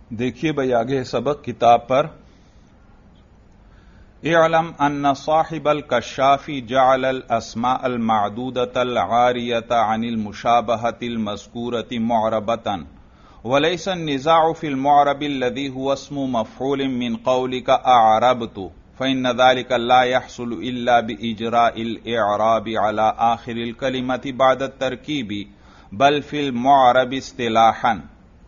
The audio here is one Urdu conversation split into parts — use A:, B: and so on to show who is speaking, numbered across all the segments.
A: دیکھیے بھائی آگے سبق کتاب پر اعلم ان صاحب الکشاف جعل الاسماء المعدودة العاریة عن المشابهة المذکورة معربة وليس النزاع في المعرب الذي هو اسم مفعول من قولك اعربت فإن ذلك لا يحصل إلا بإجراء الإعراب على آخر الكلمة بعد التركيب بل في المعرب اصطلاحا۔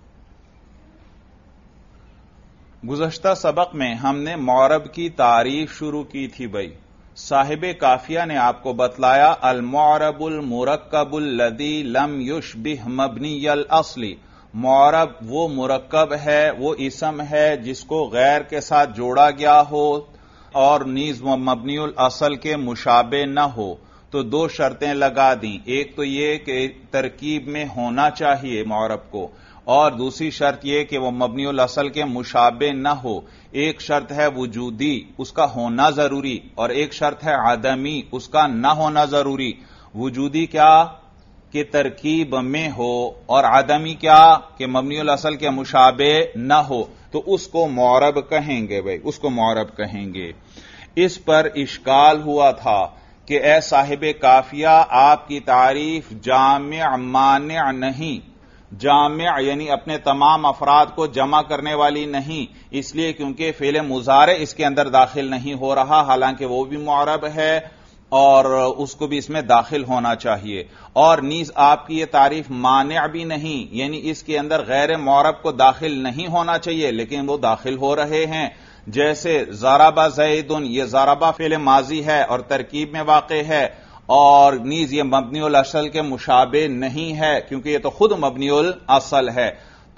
A: گزشتہ سبق میں ہم نے معرب کی تعریف شروع کی تھی بھائی۔ صاحب کافیہ نے آپ کو بتلایا المعرب المرکب الذی لم یشبہ مبنی الاصل، معرب وہ مرکب ہے، وہ اسم ہے جس کو غیر کے ساتھ جوڑا گیا ہو اور نیز مبنی الاصل کے مشابہ نہ ہو۔ تو دو شرطیں لگا دیں، ایک تو یہ کہ ترکیب میں ہونا چاہیے معرب کو، اور دوسری شرط یہ کہ وہ مبنی الاصل کے مشابہ نہ ہو۔ ایک شرط ہے وجودی، اس کا ہونا ضروری، اور ایک شرط ہے عدمی، اس کا نہ ہونا ضروری۔ وجودی کیا کہ ترکیب میں ہو، اور عدمی کیا کہ مبنی الاصل کے مشابہ نہ ہو، تو اس کو معرب کہیں گے بھائی، اس کو معرب کہیں گے۔ اس پر اشکال ہوا تھا کہ اے صاحب کافیہ آپ کی تعریف جامع مانع نہیں، جامع یعنی اپنے تمام افراد کو جمع کرنے والی نہیں، اس لیے کیونکہ فعل مضارع اس کے اندر داخل نہیں ہو رہا، حالانکہ وہ بھی معرب ہے اور اس کو بھی اس میں داخل ہونا چاہیے۔ اور نیز آپ کی یہ تعریف مانع بھی نہیں، یعنی اس کے اندر غیر معرب کو داخل نہیں ہونا چاہیے لیکن وہ داخل ہو رہے ہیں۔ جیسے ضرب زید، یہ ضربہ فعل ماضی ہے اور ترکیب میں واقع ہے، اور نیز یہ مبنی الاصل کے مشابہ نہیں ہے کیونکہ یہ تو خود مبنی الاصل ہے،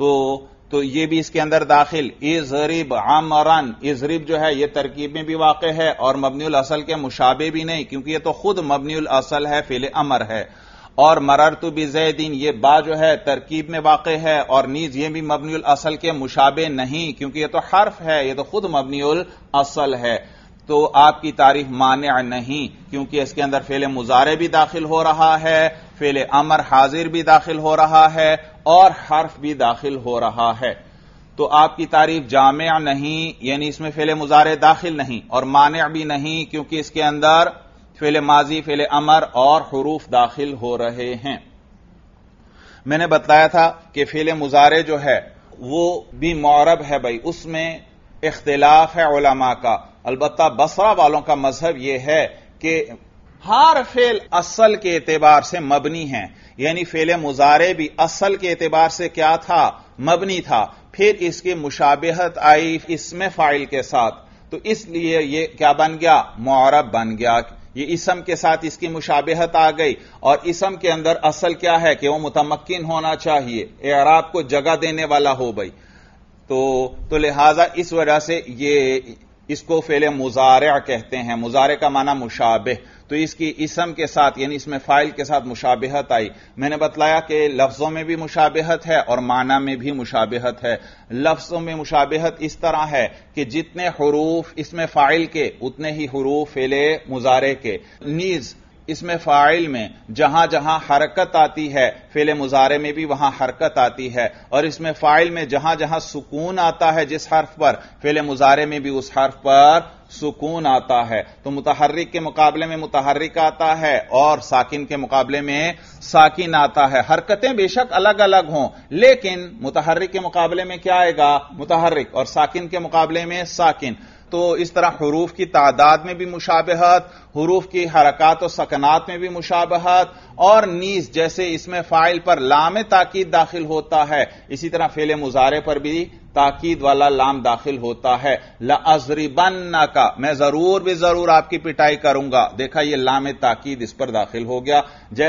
A: تو یہ بھی اس کے اندر داخل۔ اضرب عمرا، اضرب جو ہے یہ ترکیب میں بھی واقع ہے اور مبنی الاصل کے مشابہ بھی نہیں کیونکہ یہ تو خود مبنی الاصل ہے، فعل امر ہے۔ اور مررت بزید، یہ با جو ہے ترکیب میں واقع ہے اور نیز یہ بھی مبنی الاصل کے مشابہ نہیں کیونکہ یہ تو حرف ہے، یہ تو خود مبنی الاصل ہے۔ تو آپ کی تعریف مانع نہیں کیونکہ اس کے اندر فعل مضارع بھی داخل ہو رہا ہے، فعل امر حاضر بھی داخل ہو رہا ہے اور حرف بھی داخل ہو رہا ہے۔ تو آپ کی تعریف جامع نہیں، یعنی اس میں فعل مضارع داخل نہیں، اور مانع بھی نہیں کیونکہ اس کے اندر فعل ماضی، فعل امر اور حروف داخل ہو رہے ہیں۔ میں نے بتلایا تھا کہ فعل مضارع جو ہے وہ بھی معرب ہے بھائی، اس میں اختلاف ہے علماء کا۔ البتہ بصرہ والوں کا مذہب یہ ہے کہ ہر فعل اصل کے اعتبار سے مبنی ہے، یعنی فعل مضارع بھی اصل کے اعتبار سے کیا تھا؟ مبنی تھا، پھر اس کی مشابہت آئی اسم فاعل کے ساتھ، تو اس لیے یہ کیا بن گیا؟ معرب بن گیا۔ یہ اسم کے ساتھ اس کی مشابہت آ گئی، اور اسم کے اندر اصل کیا ہے کہ وہ متمکن ہونا چاہیے، اعراب کو جگہ دینے والا ہو بھائی، تو لہذا اس وجہ سے اس کو فعل مضارع کہتے ہیں۔ مضارع کا معنی مشابہ، تو اس کی اسم کے ساتھ یعنی اس میں فاعل کے ساتھ مشابہت آئی۔ میں نے بتلایا کہ لفظوں میں بھی مشابہت ہے اور معنی میں بھی مشابہت ہے۔ لفظوں میں مشابہت اس طرح ہے کہ جتنے حروف اس میں فاعل کے اتنے ہی حروف فعل مضارع کے، نیز اس میں فاعل میں جہاں جہاں حرکت آتی ہے فعل مضارع میں بھی وہاں حرکت آتی ہے، اور اس میں فاعل میں جہاں جہاں سکون آتا ہے جس حرف پر، فعل مضارع میں بھی اس حرف پر سکون آتا ہے۔ تو متحرک کے مقابلے میں متحرک آتا ہے اور ساکن کے مقابلے میں ساکن آتا ہے۔ حرکتیں بے شک الگ الگ ہوں لیکن متحرک کے مقابلے میں کیا آئے گا؟ متحرک، اور ساکن کے مقابلے میں ساکن۔ تو اس طرح حروف کی تعداد میں بھی مشابہت، حروف کی حرکات و سکنات میں بھی مشابہت، اور نیز جیسے اس میں فاعل پر لام تاکید داخل ہوتا ہے اسی طرح فعل مضارع پر بھی تاکید والا لام داخل ہوتا ہے۔ لَأَضْرِبَنَّكَ، میں ضرور بھی ضرور آپ کی پٹائی کروں گا، دیکھا یہ لام تاکید اس پر داخل ہو گیا،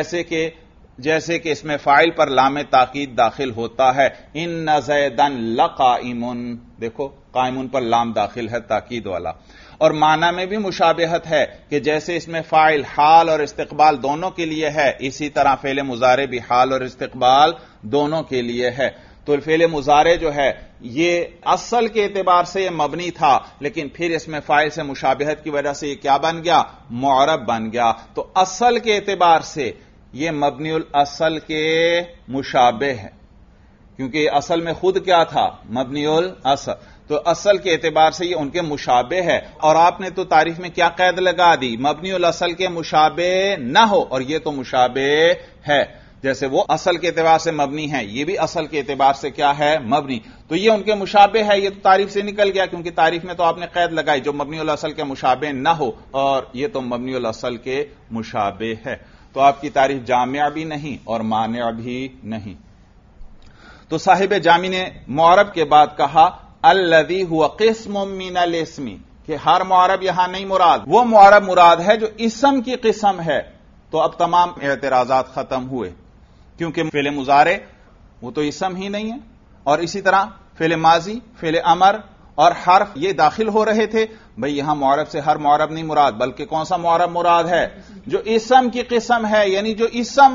A: جیسے کہ اس میں فاعل پر لام تاکید داخل ہوتا ہے۔ اِنَّ زَيْدًا لَقَائِمٌ، دیکھو قائمٌ پر لام داخل ہے تاکید والا۔ اور معنی میں بھی مشابہت ہے کہ جیسے اس میں فاعل حال اور استقبال دونوں کے لیے ہے اسی طرح فعل مضارع بھی حال اور استقبال دونوں کے لیے ہے۔ تو فعل مضارع جو ہے یہ اصل کے اعتبار سے یہ مبنی تھا لیکن پھر اس میں فاعل سے مشابہت کی وجہ سے یہ کیا بن گیا؟ معرب بن گیا۔ تو اصل کے اعتبار سے یہ مبنی الاصل کے مشابہ ہے کیونکہ اصل میں خود کیا تھا؟ مبنی الاصل. تو اصل کے اعتبار سے یہ ان کے مشابہ ہے. اور آپ نے تو تعریف میں کیا قید لگا دی؟ مبنی الاصل کے مشابہ نہ ہو، اور یہ تو مشابہ ہے. جیسے وہ اصل کے اعتبار سے مبنی ہے، یہ بھی اصل کے اعتبار سے کیا ہے؟ مبنی. تو یہ ان کے مشابہ ہے. یہ تو تعریف سے نکل گیا، کیونکہ تعریف میں تو آپ نے قید لگائی جو مبنی الاصل کے مشابہ نہ ہو، اور یہ تو مبنی الاصل کے مشابہ ہے. تو آپ کی تعریف جامع بھی نہیں اور مانع بھی نہیں. تو صاحب جامی نے معرب کے بعد کہا الذی هو قسم من الاسم، کہ ہر معرب یہاں نہیں مراد، وہ معرب مراد ہے جو اسم کی قسم ہے. تو اب تمام اعتراضات ختم ہوئے، کیونکہ فعل مضارع وہ تو اسم ہی نہیں ہے، اور اسی طرح فعل ماضی، فعل امر اور حرف یہ داخل ہو رہے تھے. بھئی یہاں معرب سے ہر معرب نہیں مراد، بلکہ کون سا معرب مراد ہے؟ جو اسم کی قسم ہے، یعنی جو اسم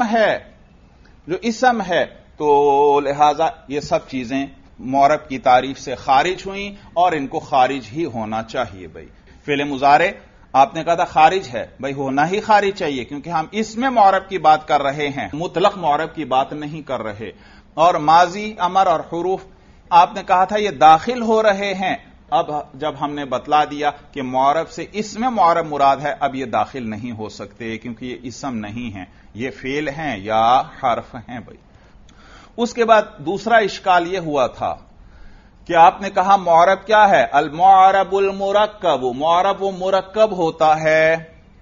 A: ہے. تو لہذا یہ سب چیزیں معرب کی تعریف سے خارج ہوئیں، اور ان کو خارج ہی ہونا چاہیے. بھئی فعل مضارع آپ نے کہا تھا خارج ہے، بھئی ہونا ہی خارج چاہیے، کیونکہ ہم اس میں معرب کی بات کر رہے ہیں، مطلق معرب کی بات نہیں کر رہے. اور ماضی، امر اور حروف آپ نے کہا تھا یہ داخل ہو رہے ہیں. اب جب ہم نے بتلا دیا کہ معرب سے اس میں معرب مراد ہے، اب یہ داخل نہیں ہو سکتے، کیونکہ یہ اسم نہیں ہیں، یہ فعل ہیں یا حرف ہیں. بھئی اس کے بعد دوسرا اشکال یہ ہوا تھا کہ آپ نے کہا معرب کیا ہے؟ المعرب المرکب، معرب وہ مرکب ہوتا ہے.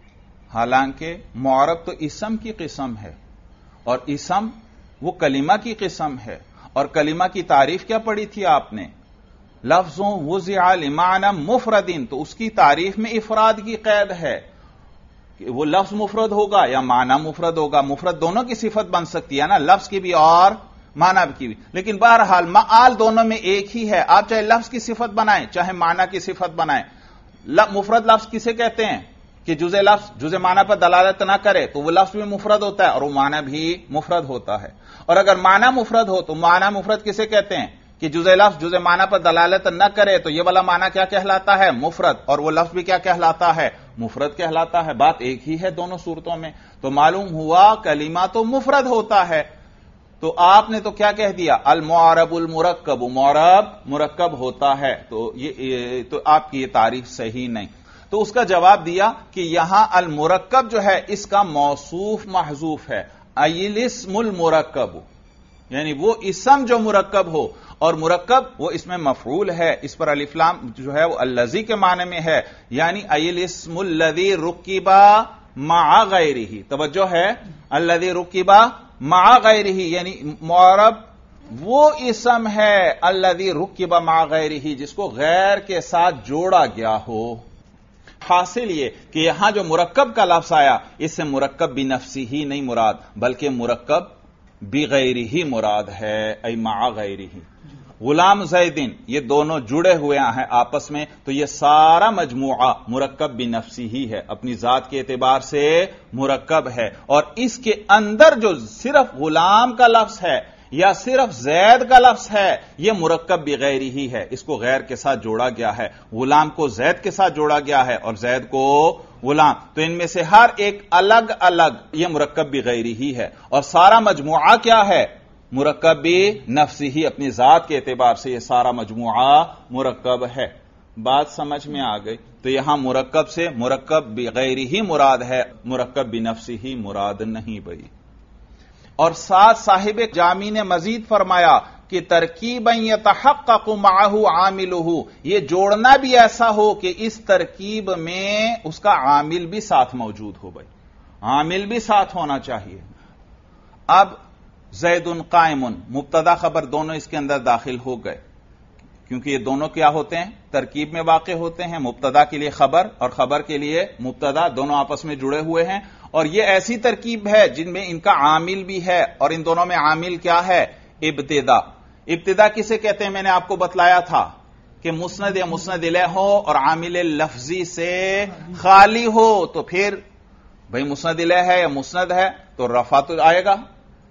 A: حالانکہ معرب تو اسم کی قسم ہے، اور اسم وہ کلمہ کی قسم ہے. اور کلمہ کی تعریف کیا پڑھی تھی آپ نے؟ لفظوں وضع لمعنی مفرد، تو اس کی تعریف میں افراد کی قید ہے کہ وہ لفظ مفرد ہوگا یا معنی مفرد ہوگا. مفرد دونوں کی صفت بن سکتی ہے نا، لفظ کی بھی اور معنی کی بھی. لیکن بہرحال معال دونوں میں ایک ہی ہے. آپ چاہے لفظ کی صفت بنائیں چاہے معنی کی صفت بنائیں. مفرد لفظ کسے کہتے ہیں؟ کہ جزء لفظ جزء معنی پر دلالت نہ کرے تو وہ لفظ بھی مفرد ہوتا ہے اور وہ معنی بھی مفرد ہوتا ہے. اور اگر معنی مفرد ہو تو معنی مفرد کسے کہتے ہیں؟ کہ جزء لفظ جزء معنی پر دلالت نہ کرے تو یہ والا معنی کیا کہلاتا ہے؟ مفرد. اور وہ لفظ بھی کیا کہلاتا ہے؟ مفرد کہلاتا ہے. بات ایک ہی ہے دونوں صورتوں میں. تو معلوم ہوا کلمہ تو مفرد ہوتا ہے. تو آپ نے تو کیا کہہ دیا؟ المعرب المرکب، معرب مرکب ہوتا ہے. تو آپ کی یہ تعریف صحیح نہیں. تو اس کا جواب دیا کہ یہاں المرکب جو ہے اس کا موصوف محذوف ہے. الاسم المرکب، یعنی وہ اسم جو مرکب ہو، اور مرکب وہ اس میں مفعول ہے. اس پر الف لام جو ہے وہ الذی کے معنی میں ہے، یعنی الاسم الذی رکب مع غیرہ. توجہ ہے، الذی رکب مع غیرہ، یعنی معرب وہ اسم ہے الذی رکب مع غیرہ جس کو غیر کے ساتھ جوڑا گیا ہو. حاصل یہ کہ یہاں جو مرکب کا لفظ آیا اس سے مرکب بنفسی ہی نہیں مراد، بلکہ مرکب بغیرہ ہی مراد ہے، ای مع غیرہ. غلام زیدن یہ دونوں جڑے ہوئے ہیں آپس میں، تو یہ سارا مجموعہ مرکب بنفسی ہی ہے، اپنی ذات کے اعتبار سے مرکب ہے. اور اس کے اندر جو صرف غلام کا لفظ ہے یا صرف زید کا لفظ ہے یہ مرکب بغیرہ ہی ہے، اس کو غیر کے ساتھ جوڑا گیا ہے. غلام کو زید کے ساتھ جوڑا گیا ہے اور زید کو غلام. تو ان میں سے ہر ایک الگ الگ یہ مرکب بغیرہ ہی ہے، اور سارا مجموعہ کیا ہے؟ مرکب بنفسی ہی، اپنی ذات کے اعتبار سے یہ سارا مجموعہ مرکب ہے. بات سمجھ میں آ گئی؟ تو یہاں مرکب سے مرکب بغیرہ ہی مراد ہے، مرکب بنفسی ہی مراد نہیں. بھئی اور ساتھ صاحب جامی نے مزید فرمایا کہ ترکیباً یتحقق معہ عاملہ، یہ جوڑنا بھی ایسا ہو کہ اس ترکیب میں اس کا عامل بھی ساتھ موجود ہو. بھائی عامل بھی ساتھ ہونا چاہیے. اب زید قائم، مبتدا خبر دونوں اس کے اندر داخل ہو گئے، کیونکہ یہ دونوں کیا ہوتے ہیں؟ ترکیب میں واقع ہوتے ہیں. مبتدا کے لیے خبر اور خبر کے لیے مبتدا، دونوں آپس میں جڑے ہوئے ہیں. اور یہ ایسی ترکیب ہے جن میں ان کا عامل بھی ہے، اور ان دونوں میں عامل کیا ہے؟ ابتدا. ابتدا کسے کہتے ہیں؟ میں نے آپ کو بتلایا تھا کہ مسند یا مسند الیہ ہو اور عامل لفظی سے خالی ہو، تو پھر بھئی مسند الیہ ہے یا مسند ہے تو رفع تو آئے گا.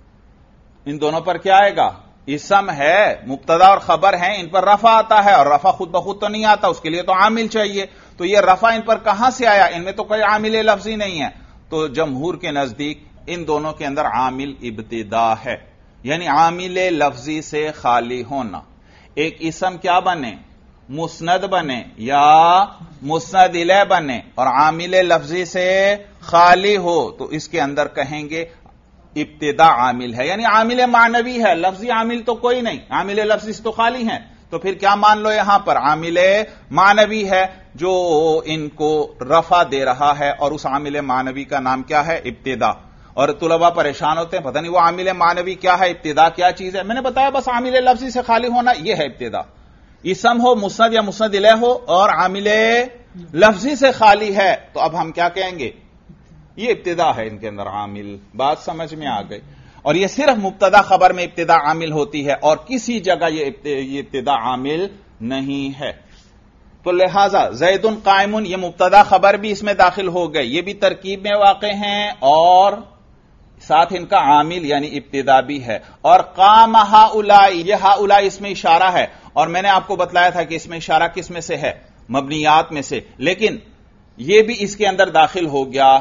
A: ان دونوں پر کیا آئے گا؟ اسم ہے، مبتدا اور خبر ہیں، ان پر رفع آتا ہے، اور رفع خود بخود تو نہیں آتا، اس کے لیے تو عامل چاہیے. تو یہ رفع ان پر کہاں سے آیا؟ ان میں تو کوئی عامل لفظی نہیں ہے. تو جمہور کے نزدیک ان دونوں کے اندر عامل ابتدا ہے. یعنی عامل لفظی سے خالی ہونا. ایک اسم کیا بنے؟ مسند بنے یا مسند الیہ بنے اور عامل لفظی سے خالی ہو تو اس کے اندر کہیں گے ابتدا عامل ہے، یعنی عامل معنوی ہے، لفظی عامل تو کوئی نہیں، عامل لفظی سے تو خالی ہیں. تو پھر کیا مان لو یہاں پر عامل معنوی ہے جو ان کو رفع دے رہا ہے، اور اس عامل معنوی کا نام کیا ہے؟ ابتدا. اور طلباء پریشان ہوتے ہیں پتہ نہیں وہ عامل معنوی کیا ہے، ابتدا کیا چیز ہے. میں نے بتایا بس عامل لفظی سے خالی ہونا یہ ہے ابتدا. اسم ہو مسند یا مسند الیہ ہو اور عامل لفظی سے خالی ہے تو اب ہم کیا کہیں گے؟ یہ ابتدا ہے ان کے اندر عامل. بات سمجھ میں آ گئی. اور یہ صرف مبتدا خبر میں ابتدا عامل ہوتی ہے اور کسی جگہ یہ ابتدا عامل نہیں ہے. تو لہذا زید قائم یہ مبتدا خبر بھی اس میں داخل ہو گئے، یہ بھی ترکیب میں واقع ہیں اور ساتھ ان کا عامل یعنی ابتدا بھی ہے. اور قام ہؤلاء، یہ ہؤلاء اس میں اشارہ ہے اور میں نے آپ کو بتلایا تھا کہ اس میں اشارہ کس میں سے ہے؟ مبنیات میں سے. لیکن یہ بھی اس کے اندر داخل ہو گیا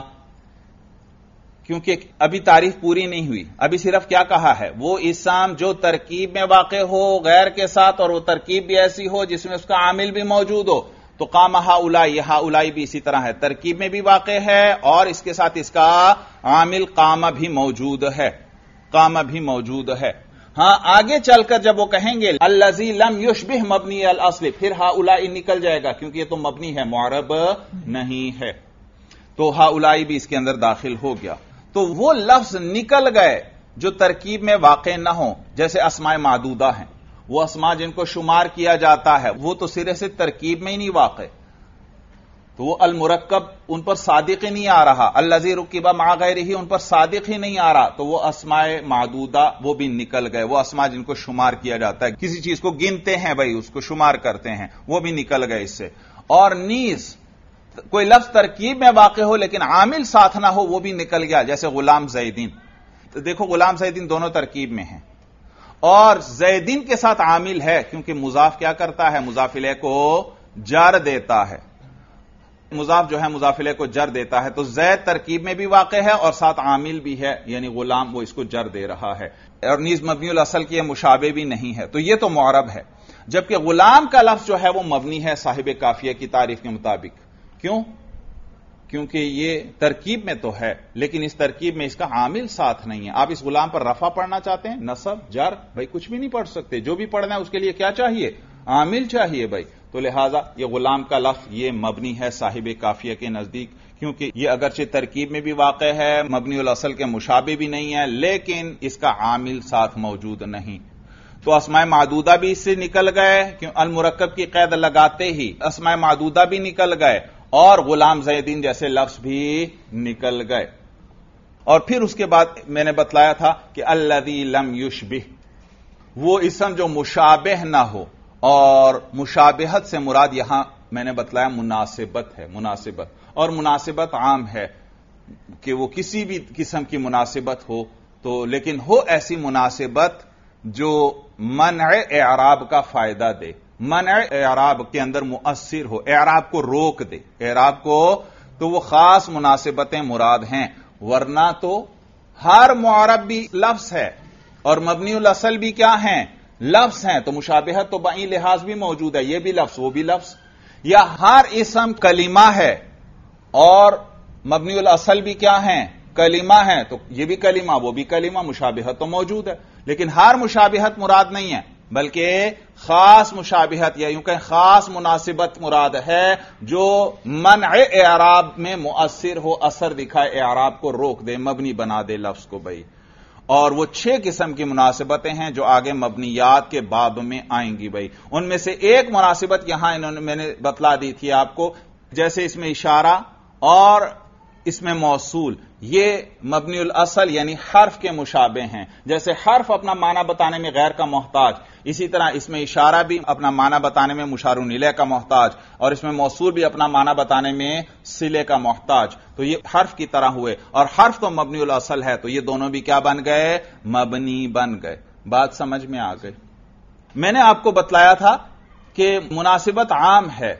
A: کیونکہ ابھی تعریف پوری نہیں ہوئی. ابھی صرف کیا کہا ہے؟ وہ اسم جو ترکیب میں واقع ہو غیر کے ساتھ اور وہ ترکیب بھی ایسی ہو جس میں اس کا عامل بھی موجود ہو. تو قام ہؤلاء، یہ ہؤلاء بھی اسی طرح ہے، ترکیب میں بھی واقع ہے اور اس کے ساتھ اس کا عامل قام بھی موجود ہے. قام بھی موجود ہے. ہاں آگے چل کر جب وہ کہیں گے الذی لم یشبہ مبنی الاصل، پھر ہؤلاء نکل جائے گا کیونکہ یہ تو مبنی ہے، معرب نہیں ہے. تو ہؤلاء بھی اس کے اندر داخل ہو گیا. تو وہ لفظ نکل گئے جو ترکیب میں واقع نہ ہوں، جیسے اسماء معدودہ ہیں. وہ اسماء جن کو شمار کیا جاتا ہے وہ تو سرے سے ترکیب میں ہی نہیں واقع، تو وہ المرکب ان پر صادق ہی نہیں آ رہا. الذی رکب مع غیرہ ان پر صادق ہی نہیں آ رہا، تو وہ اسماء معدودہ وہ بھی نکل گئے. وہ اسماء جن کو شمار کیا جاتا ہے، کسی چیز کو گنتے ہیں بھائی، اس کو شمار کرتے ہیں، وہ بھی نکل گئے اس سے. اور نیز کوئی لفظ ترکیب میں واقع ہو لیکن عامل ساتھ نہ ہو وہ بھی نکل گیا، جیسے غلام زیدین. تو دیکھو غلام زیدین دونوں ترکیب میں ہیں اور زیدین کے ساتھ عامل ہے کیونکہ مضاف کیا کرتا ہے؟ مضاف الیہ کو جر دیتا ہے. مضاف جو ہے مضاف الیہ کو جر دیتا ہے. تو زید ترکیب میں بھی واقع ہے اور ساتھ عامل بھی ہے یعنی غلام، وہ اس کو جر دے رہا ہے. اور نیز مبنی الاصل کی مشابہ بھی نہیں ہے، تو یہ تو معرب ہے. جبکہ غلام کا لفظ جو ہے وہ مبنی ہے صاحب کافیہ کی تعریف کے مطابق. کیوں؟ کیونکہ یہ ترکیب میں تو ہے لیکن اس ترکیب میں اس کا عامل ساتھ نہیں ہے. آپ اس غلام پر رفع پڑھنا چاہتے ہیں، نصب، جر، بھائی کچھ بھی نہیں پڑھ سکتے. جو بھی پڑھنا ہے اس کے لیے کیا چاہیے؟ عامل چاہیے بھائی. تو لہذا یہ غلام کا لفظ یہ مبنی ہے صاحب کافیہ کے نزدیک، کیونکہ یہ اگرچہ ترکیب میں بھی واقع ہے، مبنی الاصل کے مشابہ بھی نہیں ہے، لیکن اس کا عامل ساتھ موجود نہیں. تو اسماء معدودہ بھی اس سے نکل گئے، کیوں؟ المرکب کی قید لگاتے ہی اسماء معدودہ بھی نکل گئے اور غلام زیدین جیسے لفظ بھی نکل گئے. اور پھر اس کے بعد میں نے بتلایا تھا کہ الذی لم یشبہ، وہ اسم جو مشابہ نہ ہو، اور مشابہت سے مراد یہاں میں نے بتلایا مناسبت ہے. مناسبت، اور مناسبت عام ہے کہ وہ کسی بھی قسم کی مناسبت ہو، تو لیکن ہو ایسی مناسبت جو منع اعراب کا فائدہ دے، منع اعراب کے اندر مؤثر ہو، اعراب کو روک دے، اعراب کو، تو وہ خاص مناسبتیں مراد ہیں. ورنہ تو ہر معرب بھی لفظ ہے اور مبنی الاصل بھی کیا ہیں؟ لفظ ہیں. تو مشابہت تو بئی لحاظ بھی موجود ہے، یہ بھی لفظ وہ بھی لفظ. یا ہر اسم کلمہ ہے اور مبنی الاصل بھی کیا ہیں؟ کلمہ ہیں، تو یہ بھی کلمہ وہ بھی کلمہ، مشابہت تو موجود ہے. لیکن ہر مشابہت مراد نہیں ہے بلکہ خاص مشابہت یا یوں کہ خاص مناسبت مراد ہے جو منع اعراب میں مؤثر ہو، اثر دکھائے، اعراب کو روک دے، مبنی بنا دے لفظ کو بھائی. اور وہ 6 قسم کی مناسبتیں ہیں جو آگے مبنیات کے باب میں آئیں گی بھائی. ان میں سے ایک مناسبت یہاں میں نے بتلا دی تھی آپ کو، جیسے اس میں اشارہ اور اس میں موصول، یہ مبنی الاصل یعنی حرف کے مشابہ ہیں. جیسے حرف اپنا معنی بتانے میں غیر کا محتاج، اسی طرح اس میں اشارہ بھی اپنا معنی بتانے میں مشار الیہ کا محتاج، اور اس میں موصول بھی اپنا معنی بتانے میں صلے کا محتاج. تو یہ حرف کی طرح ہوئے، اور حرف تو مبنی الاصل ہے، تو یہ دونوں بھی کیا بن گئے؟ مبنی بن گئے. بات سمجھ میں آ گئی. میں نے آپ کو بتلایا تھا کہ مناسبت عام ہے.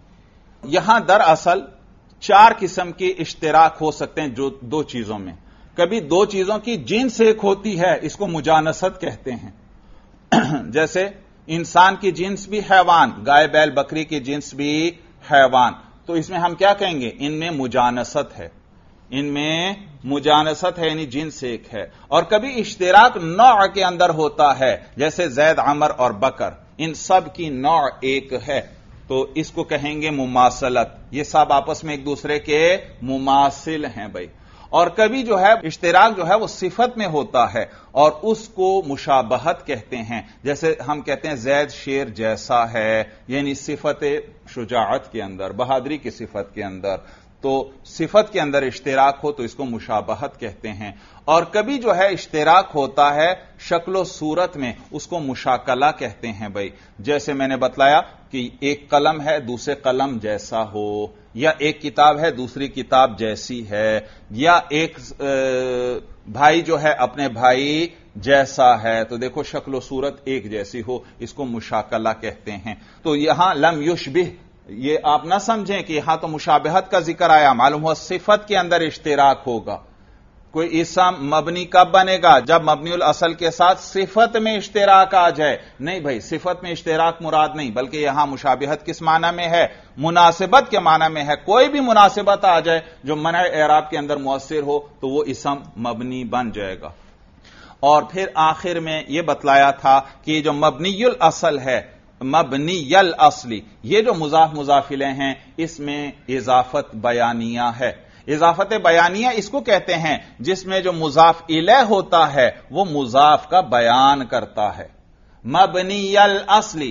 A: یہاں دراصل 4 قسم کے اشتراک ہو سکتے ہیں جو 2 چیزوں میں. کبھی دو چیزوں کی جنس ایک ہوتی ہے، اس کو مجانست کہتے ہیں۔ جیسے انسان کی جنس بھی حیوان، گائے بیل بکری کی جنس بھی حیوان، تو اس میں ہم کیا کہیں گے؟ ان میں مجانست ہے، ان میں مجانست ہے، یعنی جنس ایک ہے۔ اور کبھی اشتراک نوع کے اندر ہوتا ہے، جیسے زید عمر اور بکر، ان سب کی نوع ایک ہے، تو اس کو کہیں گے مماثلت۔ یہ سب آپس میں ایک دوسرے کے مماثل ہیں بھائی۔ اور کبھی جو ہے اشتراک جو ہے وہ صفت میں ہوتا ہے اور اس کو مشابہت کہتے ہیں، جیسے ہم کہتے ہیں زید شیر جیسا ہے، یعنی صفت شجاعت کے اندر، بہادری کی صفت کے اندر، تو صفت کے اندر اشتراک ہو تو اس کو مشابہت کہتے ہیں۔ اور کبھی جو ہے اشتراک ہوتا ہے شکل و صورت میں، اس کو مشاکلہ کہتے ہیں بھائی۔ جیسے میں نے بتلایا کہ ایک قلم ہے دوسرے قلم جیسا ہو، یا ایک کتاب ہے دوسری کتاب جیسی ہے، یا ایک بھائی جو ہے اپنے بھائی جیسا ہے، تو دیکھو شکل و صورت ایک جیسی ہو، اس کو مشاکلہ کہتے ہیں۔ تو یہاں لم یشبہ، یہ آپ نہ سمجھیں کہ یہاں تو مشابہت کا ذکر آیا، معلوم ہوا صفت کے اندر اشتراک ہوگا۔ کوئی اسم مبنی کب بنے گا؟ جب مبنی الاصل کے ساتھ صفت میں اشتراک آ جائے۔ نہیں بھائی، صفت میں اشتراک مراد نہیں، بلکہ یہاں مشابہت کس معنی میں ہے؟ مناسبت کے معنی میں ہے۔ کوئی بھی مناسبت آ جائے جو منع اعراب کے اندر مؤثر ہو تو وہ اسم مبنی بن جائے گا۔ اور پھر آخر میں یہ بتلایا تھا کہ جو مبنی الاصل ہے، مبنی الاصلی، یہ جو مضاف مضاف الیہ ہیں، اس میں اضافت بیانیہ ہے۔ اضافت بیانیہ اس کو کہتے ہیں جس میں جو مضاف الیہ ہوتا ہے وہ مضاف کا بیان کرتا ہے۔ مبنی الاصلی،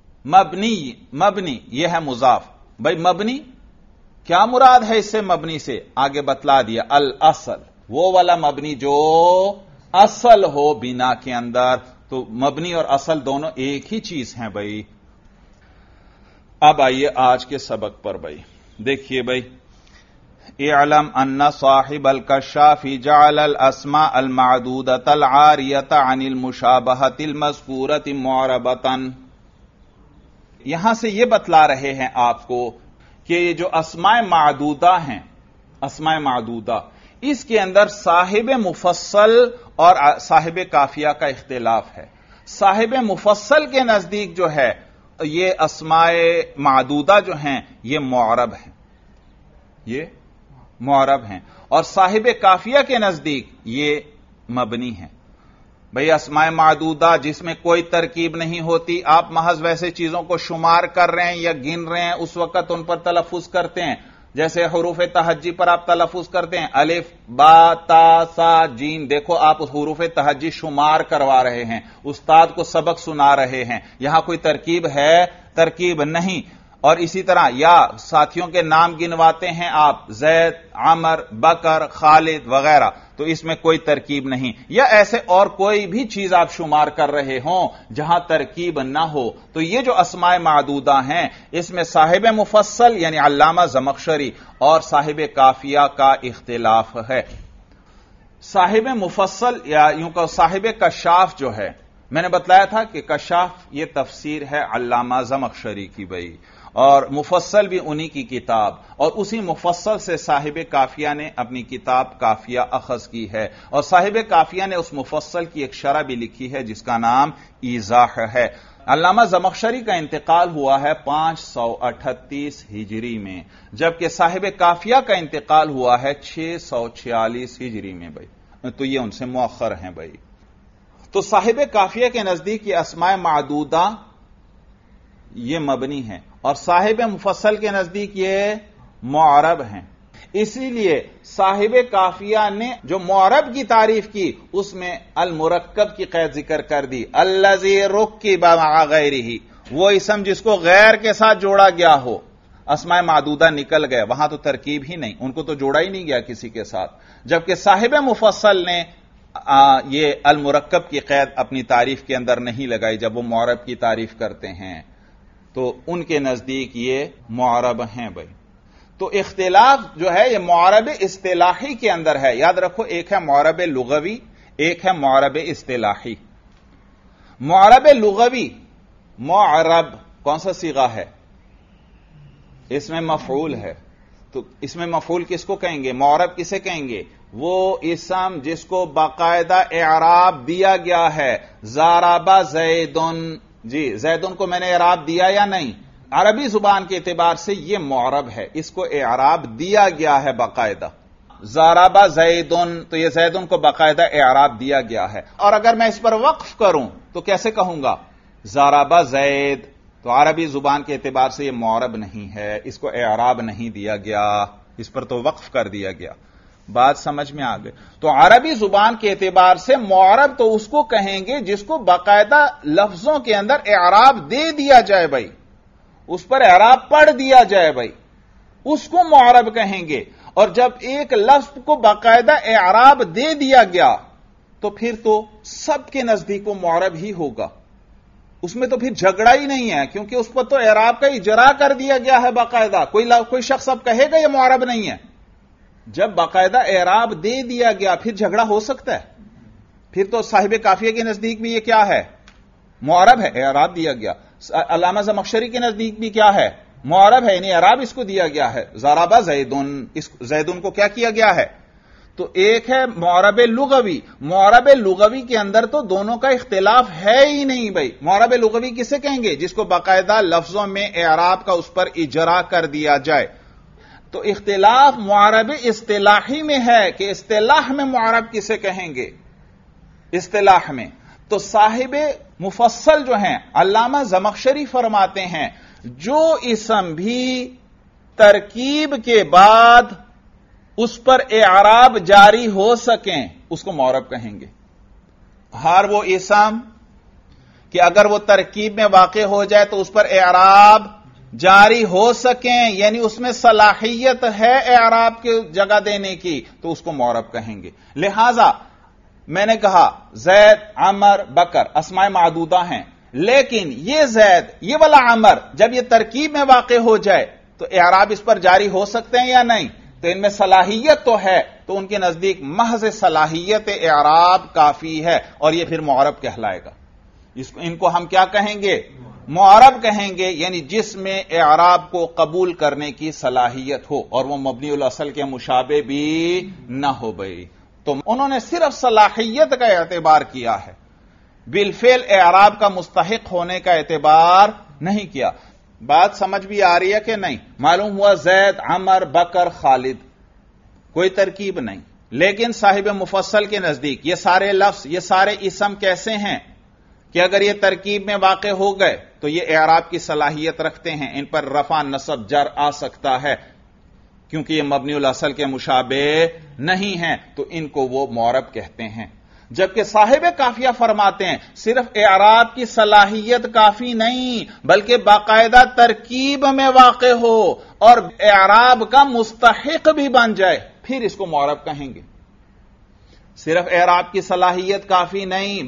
A: مبنی یہ ہے مضاف۔ بھائی مبنی کیا مراد ہے اس سے؟ مبنی سے آگے بتلا دیا، الاصل، وہ والا مبنی جو اصل ہو بنا کے اندر۔ تو مبنی اور اصل دونوں ایک ہی چیز ہیں بھائی۔ اب آئیے آج کے سبق پر بھائی، دیکھیے بھائی، اعلم ان صاحب الکشاف جعل الاسماء المعدودة العاریة عن المشابہة المذکورة معربة۔ یہاں سے یہ بتلا رہے ہیں آپ کو کہ یہ جو اسماء معدودہ ہیں، اسماء معدودہ، اس کے اندر صاحب مفصل اور صاحب کافیہ کا اختلاف ہے۔ صاحب مفصل کے نزدیک جو ہے یہ اسماء معدودہ جو ہیں یہ معرب ہیں، یہ معرب ہیں، اور صاحب کافیہ کے نزدیک یہ مبنی ہیں۔ بھئی اسماء معدودہ جس میں کوئی ترکیب نہیں ہوتی، آپ محض ویسے چیزوں کو شمار کر رہے ہیں یا گن رہے ہیں، اس وقت ان پر تلفظ کرتے ہیں، جیسے حروف تہجی پر آپ تلفظ کرتے ہیں، الف با تا سا جیم، دیکھو آپ حروف تہجی شمار کروا رہے ہیں، استاد کو سبق سنا رہے ہیں، یہاں کوئی ترکیب ہے؟ ترکیب نہیں۔ اور اسی طرح یا ساتھیوں کے نام گنواتے ہیں آپ، زید، عمر، بکر، خالد وغیرہ، تو اس میں کوئی ترکیب نہیں۔ یا ایسے اور کوئی بھی چیز آپ شمار کر رہے ہوں جہاں ترکیب نہ ہو، تو یہ جو اسماء معدودہ ہیں اس میں صاحب مفصل یعنی علامہ زمخشری اور صاحب کافیہ کا اختلاف ہے۔ صاحب مفصل یا یوں کہ صاحب کشاف جو ہے، میں نے بتلایا تھا کہ کشاف یہ تفسیر ہے علامہ زمخشری کی بھائی، اور مفصل بھی انہی کی کتاب، اور اسی مفصل سے صاحب کافیہ نے اپنی کتاب کافیہ اخذ کی ہے، اور صاحب کافیہ نے اس مفصل کی ایک شرح بھی لکھی ہے جس کا نام ایضاح ہے۔ علامہ زمخشری کا انتقال ہوا ہے 538 ہجری میں، جبکہ صاحب کافیہ کا انتقال ہوا ہے 646 ہجری میں بھائی، تو یہ ان سے مؤخر ہیں بھائی۔ تو صاحب کافیہ کے نزدیک یہ اسماء معدودہ یہ مبنی ہیں، اور صاحب مفصل کے نزدیک یہ معرب ہیں۔ اسی لیے صاحب کافیہ نے جو معرب کی تعریف کی اس میں المرکب کی قید ذکر کر دی، الذی رکب مع غیرہ، وہ اسم جس کو غیر کے ساتھ جوڑا گیا ہو۔ اسماء معدودہ نکل گئے، وہاں تو ترکیب ہی نہیں، ان کو تو جوڑا ہی نہیں گیا کسی کے ساتھ، جبکہ صاحب مفصل نے یہ المرکب کی قید اپنی تعریف کے اندر نہیں لگائی جب وہ معرب کی تعریف کرتے ہیں، تو ان کے نزدیک یہ معرب ہیں بھائی۔ تو اختلاف جو ہے یہ معرب اصطلاحی کے اندر ہے، یاد رکھو، ایک ہے معرب لغوی، ایک ہے معرب اصطلاحی۔ معرب لغوی، معرب کون سا صیغہ ہے؟ اس میں مفعول ہے، تو اس میں مفعول کس کو کہیں گے؟ معرب کسے کہیں گے؟ وہ اسم جس کو باقاعدہ اعراب دیا گیا ہے. ضرب زیدن، جی زیدن کو میں نے اعراب دیا یا نہیں؟ عربی زبان کے اعتبار سے یہ معرب ہے، اس کو اعراب دیا گیا ہے باقاعدہ. ضرب زیدن، تو یہ زیدن کو باقاعدہ اعراب دیا گیا ہے. اور اگر میں اس پر وقف کروں تو کیسے کہوں گا؟ ضرب زید. تو عربی زبان کے اعتبار سے یہ معرب نہیں ہے، اس کو اعراب نہیں دیا گیا، اس پر تو وقف کر دیا گیا. بات سمجھ میں آ گئی؟ تو عربی زبان کے اعتبار سے معرب تو اس کو کہیں گے جس کو باقاعدہ لفظوں کے اندر اعراب دے دیا جائے بھائی، اس پر اعراب پڑھ دیا جائے بھائی، اس کو معرب کہیں گے. اور جب ایک لفظ کو باقاعدہ اعراب دے دیا گیا تو پھر تو سب کے نزدیک وہ معرب ہی ہوگا، اس میں تو پھر جھگڑا ہی نہیں ہے، کیونکہ اس پر تو اعراب کا اجرا کر دیا گیا ہے باقاعدہ. کوئی شخص اب کہے گا یہ معرب نہیں ہے؟ جب باقاعدہ اعراب دے دیا گیا پھر جھگڑا ہو سکتا ہے؟ پھر تو صاحب کافیہ کے نزدیک بھی یہ کیا ہے؟ معرب ہے، اعراب دیا گیا. علامہ زمخشری کے نزدیک بھی کیا ہے؟ معرب ہے، یعنی اعراب اس کو دیا گیا ہے. ضرب زیدن، اس زیدن کو کیا کیا گیا ہے؟ تو ایک ہے معرب لغوی. معرب لغوی کے اندر تو دونوں کا اختلاف ہے ہی نہیں بھائی. معرب لغوی کسے کہیں گے؟ جس کو باقاعدہ لفظوں میں اعراب کا اس پر اجرا کر دیا جائے. تو اختلاف معرب اصطلاحی میں ہے کہ اصطلاح میں معرب کسے کہیں گے؟ اصطلاح میں تو صاحب مفصل جو ہیں علامہ زمخشری فرماتے ہیں جو اسم بھی ترکیب کے بعد اس پر اعراب جاری ہو سکیں اس کو معرب کہیں گے. ہر وہ اسم کہ اگر وہ ترکیب میں واقع ہو جائے تو اس پر اعراب جاری ہو سکیں، یعنی اس میں صلاحیت ہے اعراب کی جگہ دینے کی، تو اس کو معرب کہیں گے. لہذا میں نے کہا زید، عمر، بکر اسماء معدودہ ہیں، لیکن یہ زید، یہ والا عمر جب یہ ترکیب میں واقع ہو جائے تو اعراب اس پر جاری ہو سکتے ہیں یا نہیں؟ تو ان میں صلاحیت تو ہے، تو ان کے نزدیک محض صلاحیت اعراب کافی ہے اور یہ پھر معرب کہلائے گا. ان کو ہم کیا کہیں گے؟ معرب کہیں گے، یعنی جس میں اعراب کو قبول کرنے کی صلاحیت ہو اور وہ مبنی الاصل کے مشابہ بھی نہ ہو بھائی. تو انہوں نے صرف صلاحیت کا اعتبار کیا ہے، بالفعل اعراب کا مستحق ہونے کا اعتبار نہیں کیا. بات سمجھ بھی آ رہی ہے کہ نہیں؟ معلوم ہوا زید، عمر، بکر، خالد کوئی ترکیب نہیں، لیکن صاحب مفصل کے نزدیک یہ سارے لفظ، یہ سارے اسم کیسے ہیں کہ اگر یہ ترکیب میں واقع ہو گئے تو یہ اعراب کی صلاحیت رکھتے ہیں، ان پر رفع، نصب، جر آ سکتا ہے کیونکہ یہ مبنی الاصل کے مشابہ نہیں ہیں، تو ان کو وہ معرب کہتے ہیں. جبکہ صاحب کافیہ فرماتے ہیں صرف اعراب کی صلاحیت کافی نہیں بلکہ باقاعدہ ترکیب میں واقع ہو اور اعراب کا مستحق بھی بن جائے پھر اس کو معرب کہیں گے. صرف اعراب کی صلاحیت کافی نہیں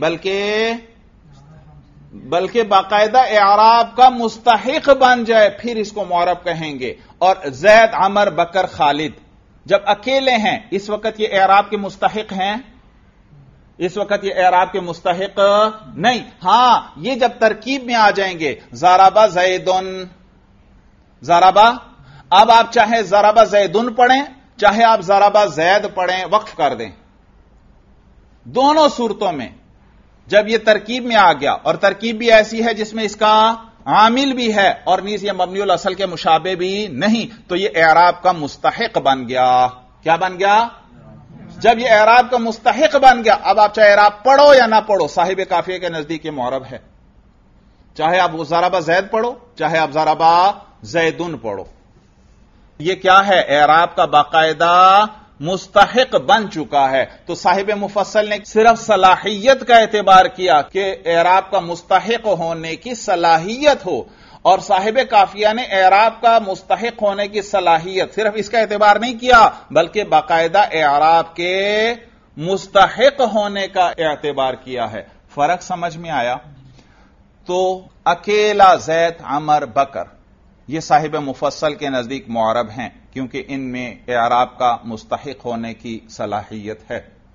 A: بلکہ باقاعدہ اعراب کا مستحق بن جائے پھر اس کو معرب کہیں گے. اور زید، عمر، بکر، خالد جب اکیلے ہیں اس وقت یہ اعراب کے مستحق ہیں؟ اس وقت یہ اعراب کے مستحق نہیں. ہاں یہ جب ترکیب میں آ جائیں گے، ضرب زیدن، ضرب، اب آپ چاہے ضرب زیدن پڑھیں چاہے آپ ضرب زید پڑھیں، وقف کر دیں. دونوں صورتوں میں جب یہ ترکیب میں آ گیا اور ترکیب بھی ایسی ہے جس میں اس کا عامل بھی ہے اور نیز یہ مبنی الاصل کے مشابہ بھی نہیں، تو یہ اعراب کا مستحق بن گیا. کیا بن گیا؟ جب یہ اعراب کا مستحق بن گیا اب آپ چاہے اعراب پڑھو یا نہ پڑھو صاحب کافیہ کے نزدیک یہ معرب ہے. چاہے آپ ضرب زید پڑھو چاہے آپ ضرب زیدن پڑھو، یہ کیا ہے؟ اعراب کا باقاعدہ مستحق بن چکا ہے. تو صاحب مفصل نے صرف صلاحیت کا اعتبار کیا کہ اعراب کا مستحق ہونے کی صلاحیت ہو، اور صاحب کافیہ نے اعراب کا مستحق ہونے کی صلاحیت صرف اس کا اعتبار نہیں کیا بلکہ باقاعدہ اعراب کے مستحق ہونے کا اعتبار کیا ہے. فرق سمجھ میں آیا؟ تو اکیلا زید، عمر، بکر یہ صاحب مفصل کے نزدیک معرب ہیں کیونکہ ان میں اعراب کا مستحق ہونے کی صلاحیت ہے.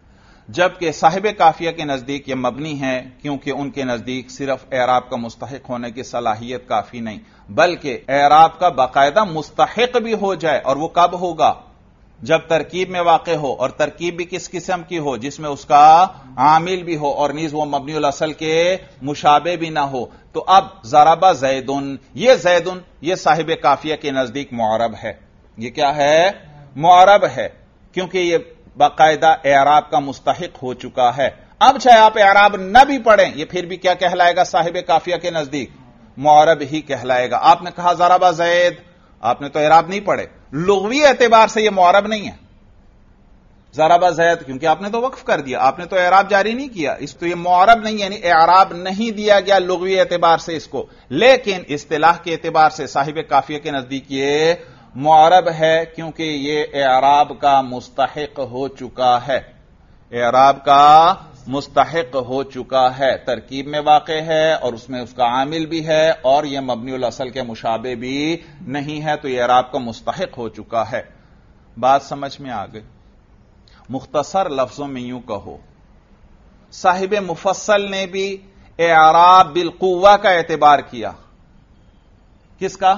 A: جبکہ صاحب کافیہ کے نزدیک یہ مبنی ہے، کیونکہ ان کے نزدیک صرف اعراب کا مستحق ہونے کی صلاحیت کافی نہیں، بلکہ اعراب کا باقاعدہ مستحق بھی ہو جائے، اور وہ کب ہوگا؟ جب ترکیب میں واقع ہو، اور ترکیب بھی کس قسم کی ہو؟ جس میں اس کا عامل بھی ہو اور نیز وہ مبنی الاصل کے مشابہ بھی نہ ہو۔ تو اب ضرب زیدن، یہ زیدن یہ صاحب کافیہ کے نزدیک معرب ہے۔ یہ کیا ہے؟ معرب ہے، کیونکہ یہ باقاعدہ اعراب کا مستحق ہو چکا ہے۔ اب چاہے آپ اعراب نہ بھی پڑھیں، یہ پھر بھی کیا کہلائے گا صاحب کافیہ کے نزدیک؟ معرب ہی کہلائے گا۔ آپ نے کہا ضرب زید، آپ نے تو اعراب نہیں پڑھے، لغوی اعتبار سے یہ معرب نہیں ہے ضرب زید، کیونکہ آپ نے تو وقف کر دیا، آپ نے تو اعراب جاری نہیں کیا، اس تو یہ معرب نہیں، یعنی اعراب نہیں دیا گیا لغوی اعتبار سے اس کو، لیکن اصطلاح کے اعتبار سے صاحب کافیہ کے نزدیک یہ معرب ہے، کیونکہ یہ اعراب کا مستحق ہو چکا ہے، اعراب کا مستحق ہو چکا ہے، ترکیب میں واقع ہے اور اس میں اس کا عامل بھی ہے، اور یہ مبنی الاصل کے مشابہ بھی نہیں ہے، تو یہ اعراب کا مستحق ہو چکا ہے۔ بات سمجھ میں آ گئی؟ مختصر لفظوں میں یوں کہو، صاحب مفصل نے بھی اعراب بالقوہ کا اعتبار کیا۔ کس کا؟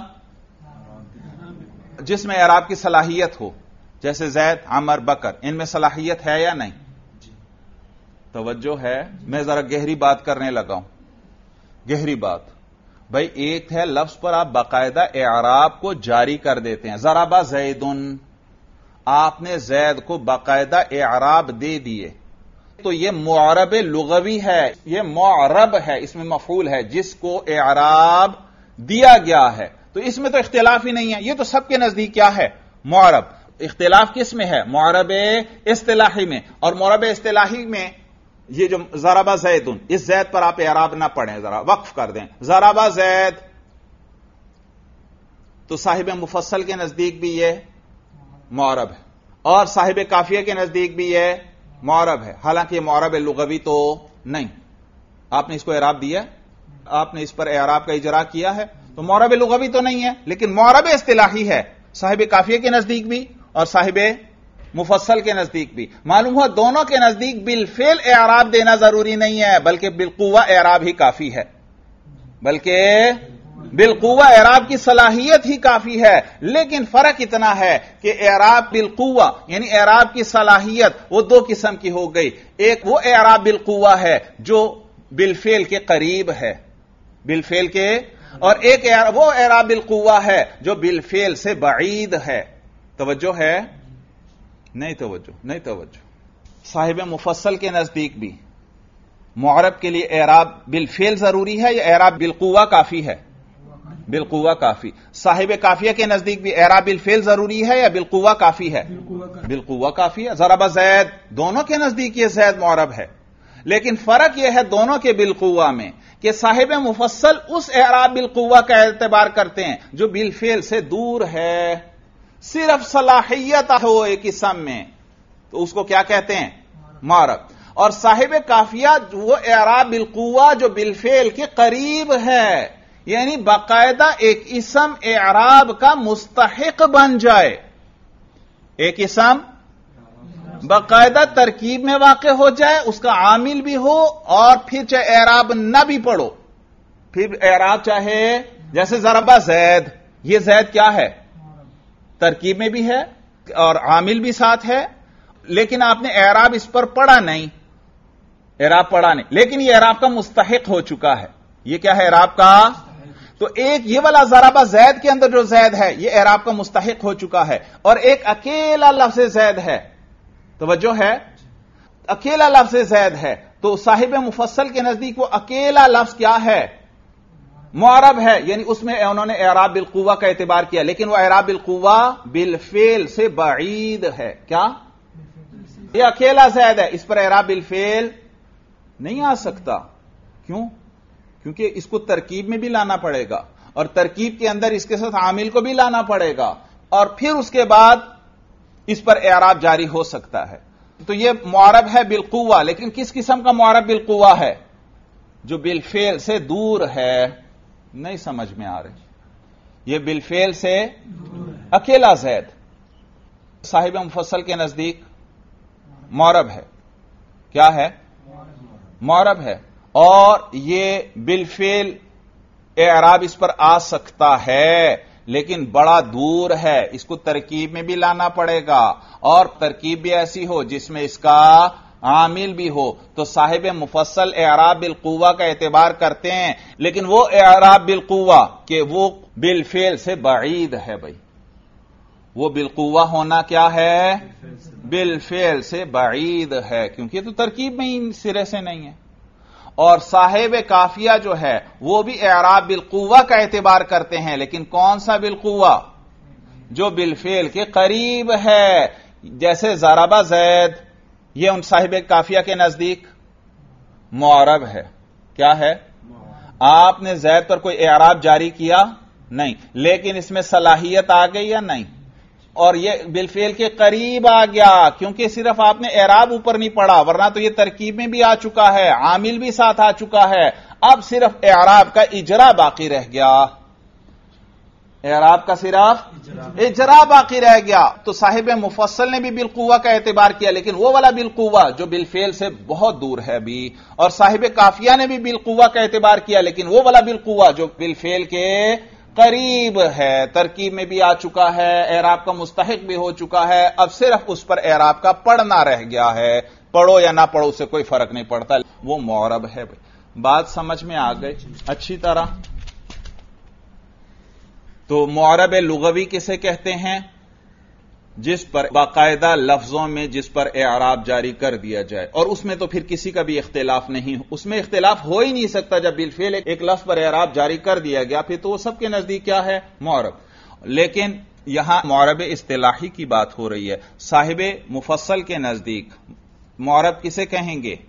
A: جس میں اعراب کی صلاحیت ہو، جیسے زید، عمر، بکر، ان میں صلاحیت ہے یا نہیں؟ توجہ ہے، میں ذرا گہری بات کرنے لگا ہوں، گہری بات۔ بھائی ایک ہے لفظ پر آپ باقاعدہ اعراب کو جاری کر دیتے ہیں، ضرب زیدن، آپ نے زید کو باقاعدہ اعراب دے دیے، تو یہ معرب لغوی ہے، یہ معرب ہے، اس میں مفعول ہے جس کو اعراب دیا گیا ہے، تو اس میں تو اختلاف ہی نہیں ہے، یہ تو سب کے نزدیک کیا ہے؟ معرب۔ اختلاف کس میں ہے؟ معرب اصطلاحی میں، اور معرب اصطلاحی میں یہ جو ضرب زیدن، اس زید پر آپ اعراب نہ پڑھیں، ذرا وقف کر دیں، ضرب زید، تو صاحب مفصل کے نزدیک بھی یہ معرب ہے، اور صاحب کافیہ کے نزدیک بھی یہ معرب ہے، حالانکہ یہ معرب لغوی تو نہیں، آپ نے اس کو اعراب دیا، آپ نے اس پر اعراب کا اجرا کیا ہے، تو معرب لغوی تو نہیں ہے، لیکن معرب اصطلاحی ہے، صاحب کافیہ کے نزدیک بھی اور صاحب مفصل کے نزدیک بھی۔ معلوم ہوا دونوں کے نزدیک بالفعل اعراب دینا ضروری نہیں ہے، بلکہ بالقوہ اعراب ہی کافی ہے، بلکہ بالقوہ اعراب کی صلاحیت ہی کافی ہے، لیکن فرق اتنا ہے کہ اعراب بالقوہ یعنی اعراب کی صلاحیت وہ دو قسم کی ہو گئی، ایک وہ اعراب بالقوہ ہے جو بالفعل کے قریب ہے، بالفعل کے، اور ایک وہ اعراب بالقوہ ہے جو بالفعل سے بعید ہے۔ توجہ ہے؟ نہیں توجہ، نہیں توجہ۔ صاحب مفصل کے نزدیک بھی معرب کے لیے اعراب بالفعل ضروری ہے یا اعراب بالقوہ کافی ہے؟ بالقوہ کافی۔ صاحب کافیہ کے نزدیک بھی اعراب بالفعل ضروری ہے یا بالقوہ کافی ہے؟ بالقوہ کافی ہے۔ ضرب زید، دونوں کے نزدیک یہ زید معرب ہے، لیکن فرق یہ ہے دونوں کے بالقوہ میں کہ صاحب مفصل اس اعراب بالقوہ کا اعتبار کرتے ہیں جو بالفعل سے دور ہے، صرف صلاحیت ہو ایک اسم میں، تو اس کو کیا کہتے ہیں؟ معرب۔ اور صاحب کافیہ وہ اعراب بالقوہ جو بالفعل کے قریب ہے، یعنی باقاعدہ ایک اسم اعراب کا مستحق بن جائے، ایک اسم باقاعدہ ترکیب میں واقع ہو جائے، اس کا عامل بھی ہو، اور پھر چاہے اعراب نہ بھی پڑھو، پھر اعراب چاہے جیسے ضرب زید، یہ زید کیا ہے؟ ترکیب میں بھی ہے اور عامل بھی ساتھ ہے، لیکن آپ نے اعراب اس پر پڑھا نہیں، اعراب پڑھا نہیں، لیکن یہ اعراب کا مستحق ہو چکا ہے۔ یہ کیا ہے؟ اعراب کا۔ تو ایک یہ والا ضرب زید کے اندر جو زید ہے یہ اعراب کا مستحق ہو چکا ہے، اور ایک اکیلا لفظ زید ہے، توجہ ہے، اکیلا لفظ زید ہے، تو صاحب مفصل کے نزدیک وہ اکیلا لفظ کیا ہے؟ معرب ہے، یعنی اس میں انہوں نے اعراب بالقوہ کا اعتبار کیا، لیکن وہ اعراب بالقوہ بالفعل سے بعید ہے۔ کیا؟ یہ اکیلا زید ہے، اس پر اعراب بالفعل نہیں آ سکتا۔ کیوں؟ کیونکہ اس کو ترکیب میں بھی لانا پڑے گا، اور ترکیب کے اندر اس کے ساتھ عامل کو بھی لانا پڑے گا، اور پھر اس کے بعد اس پر اعراب جاری ہو سکتا ہے۔ تو یہ معرب ہے بالقوہ، لیکن کس قسم کا معرب بالقوہ ہے؟ جو بالفعل سے دور ہے۔ نہیں سمجھ میں آ رہی؟ یہ بالفعل سے اکیلا زید صاحب مفصل کے نزدیک معرب ہے، کیا ہے؟ معرب ہے، اور یہ بالفعل اعراب اس پر آ سکتا ہے لیکن بڑا دور ہے، اس کو ترکیب میں بھی لانا پڑے گا، اور ترکیب بھی ایسی ہو جس میں اس کا عامل بھی ہو، تو صاحب مفصل اعراب بالقوہ کا اعتبار کرتے ہیں، لیکن وہ اعراب بالقوہ کہ وہ بالفعل سے بعید ہے بھائی، وہ بالقوہ ہونا کیا ہے؟ بالفعل سے بعید ہے، کیونکہ تو ترکیب میں ہی سرے سے نہیں ہے۔ اور صاحب کافیہ جو ہے وہ بھی اعراب بالقوہ کا اعتبار کرتے ہیں، لیکن کون سا بالقوہ؟ جو بالفعل کے قریب ہے، جیسے ضرب زید، یہ ان صاحب کافیہ کے نزدیک معرب ہے۔ کیا ہے؟ آپ نے زید پر کوئی اعراب جاری کیا نہیں، لیکن اس میں صلاحیت آ گئی یا نہیں؟ اور یہ بالفعل کے قریب آ گیا، کیونکہ صرف آپ نے اعراب اوپر نہیں پڑھا، ورنہ تو یہ ترکیب میں بھی آ چکا ہے، عامل بھی ساتھ آ چکا ہے، اب صرف اعراب کا اجرا باقی رہ گیا، اعراب کا صرف اجرا باقی رہ گیا۔ تو صاحب مفصل نے بھی بالقوہ کا اعتبار کیا، لیکن وہ والا بالقوہ جو بالفعل سے بہت دور ہے بھی، اور صاحب کافیہ نے بھی بالقوہ کا اعتبار کیا، لیکن وہ والا بالقوہ جو بالفعل کے قریب ہے، ترکیب میں بھی آ چکا ہے، اعراب کا مستحق بھی ہو چکا ہے، اب صرف اس پر اعراب کا پڑھنا رہ گیا ہے، پڑھو یا نہ پڑھو اس سے کوئی فرق نہیں پڑتا، وہ معرب ہے۔ بات سمجھ میں آ گئی اچھی طرح؟ تو معرب لغوی کسے کہتے ہیں؟ جس پر باقاعدہ لفظوں میں جس پر اعراب جاری کر دیا جائے، اور اس میں تو پھر کسی کا بھی اختلاف نہیں، اس میں اختلاف ہو ہی نہیں سکتا، جب بالفعل ایک لفظ پر اعراب جاری کر دیا گیا پھر تو وہ سب کے نزدیک کیا ہے؟ معرب۔ لیکن یہاں معرب اصطلاحی کی بات ہو رہی ہے، صاحب مفصل کے نزدیک معرب کسے کہیں گے؟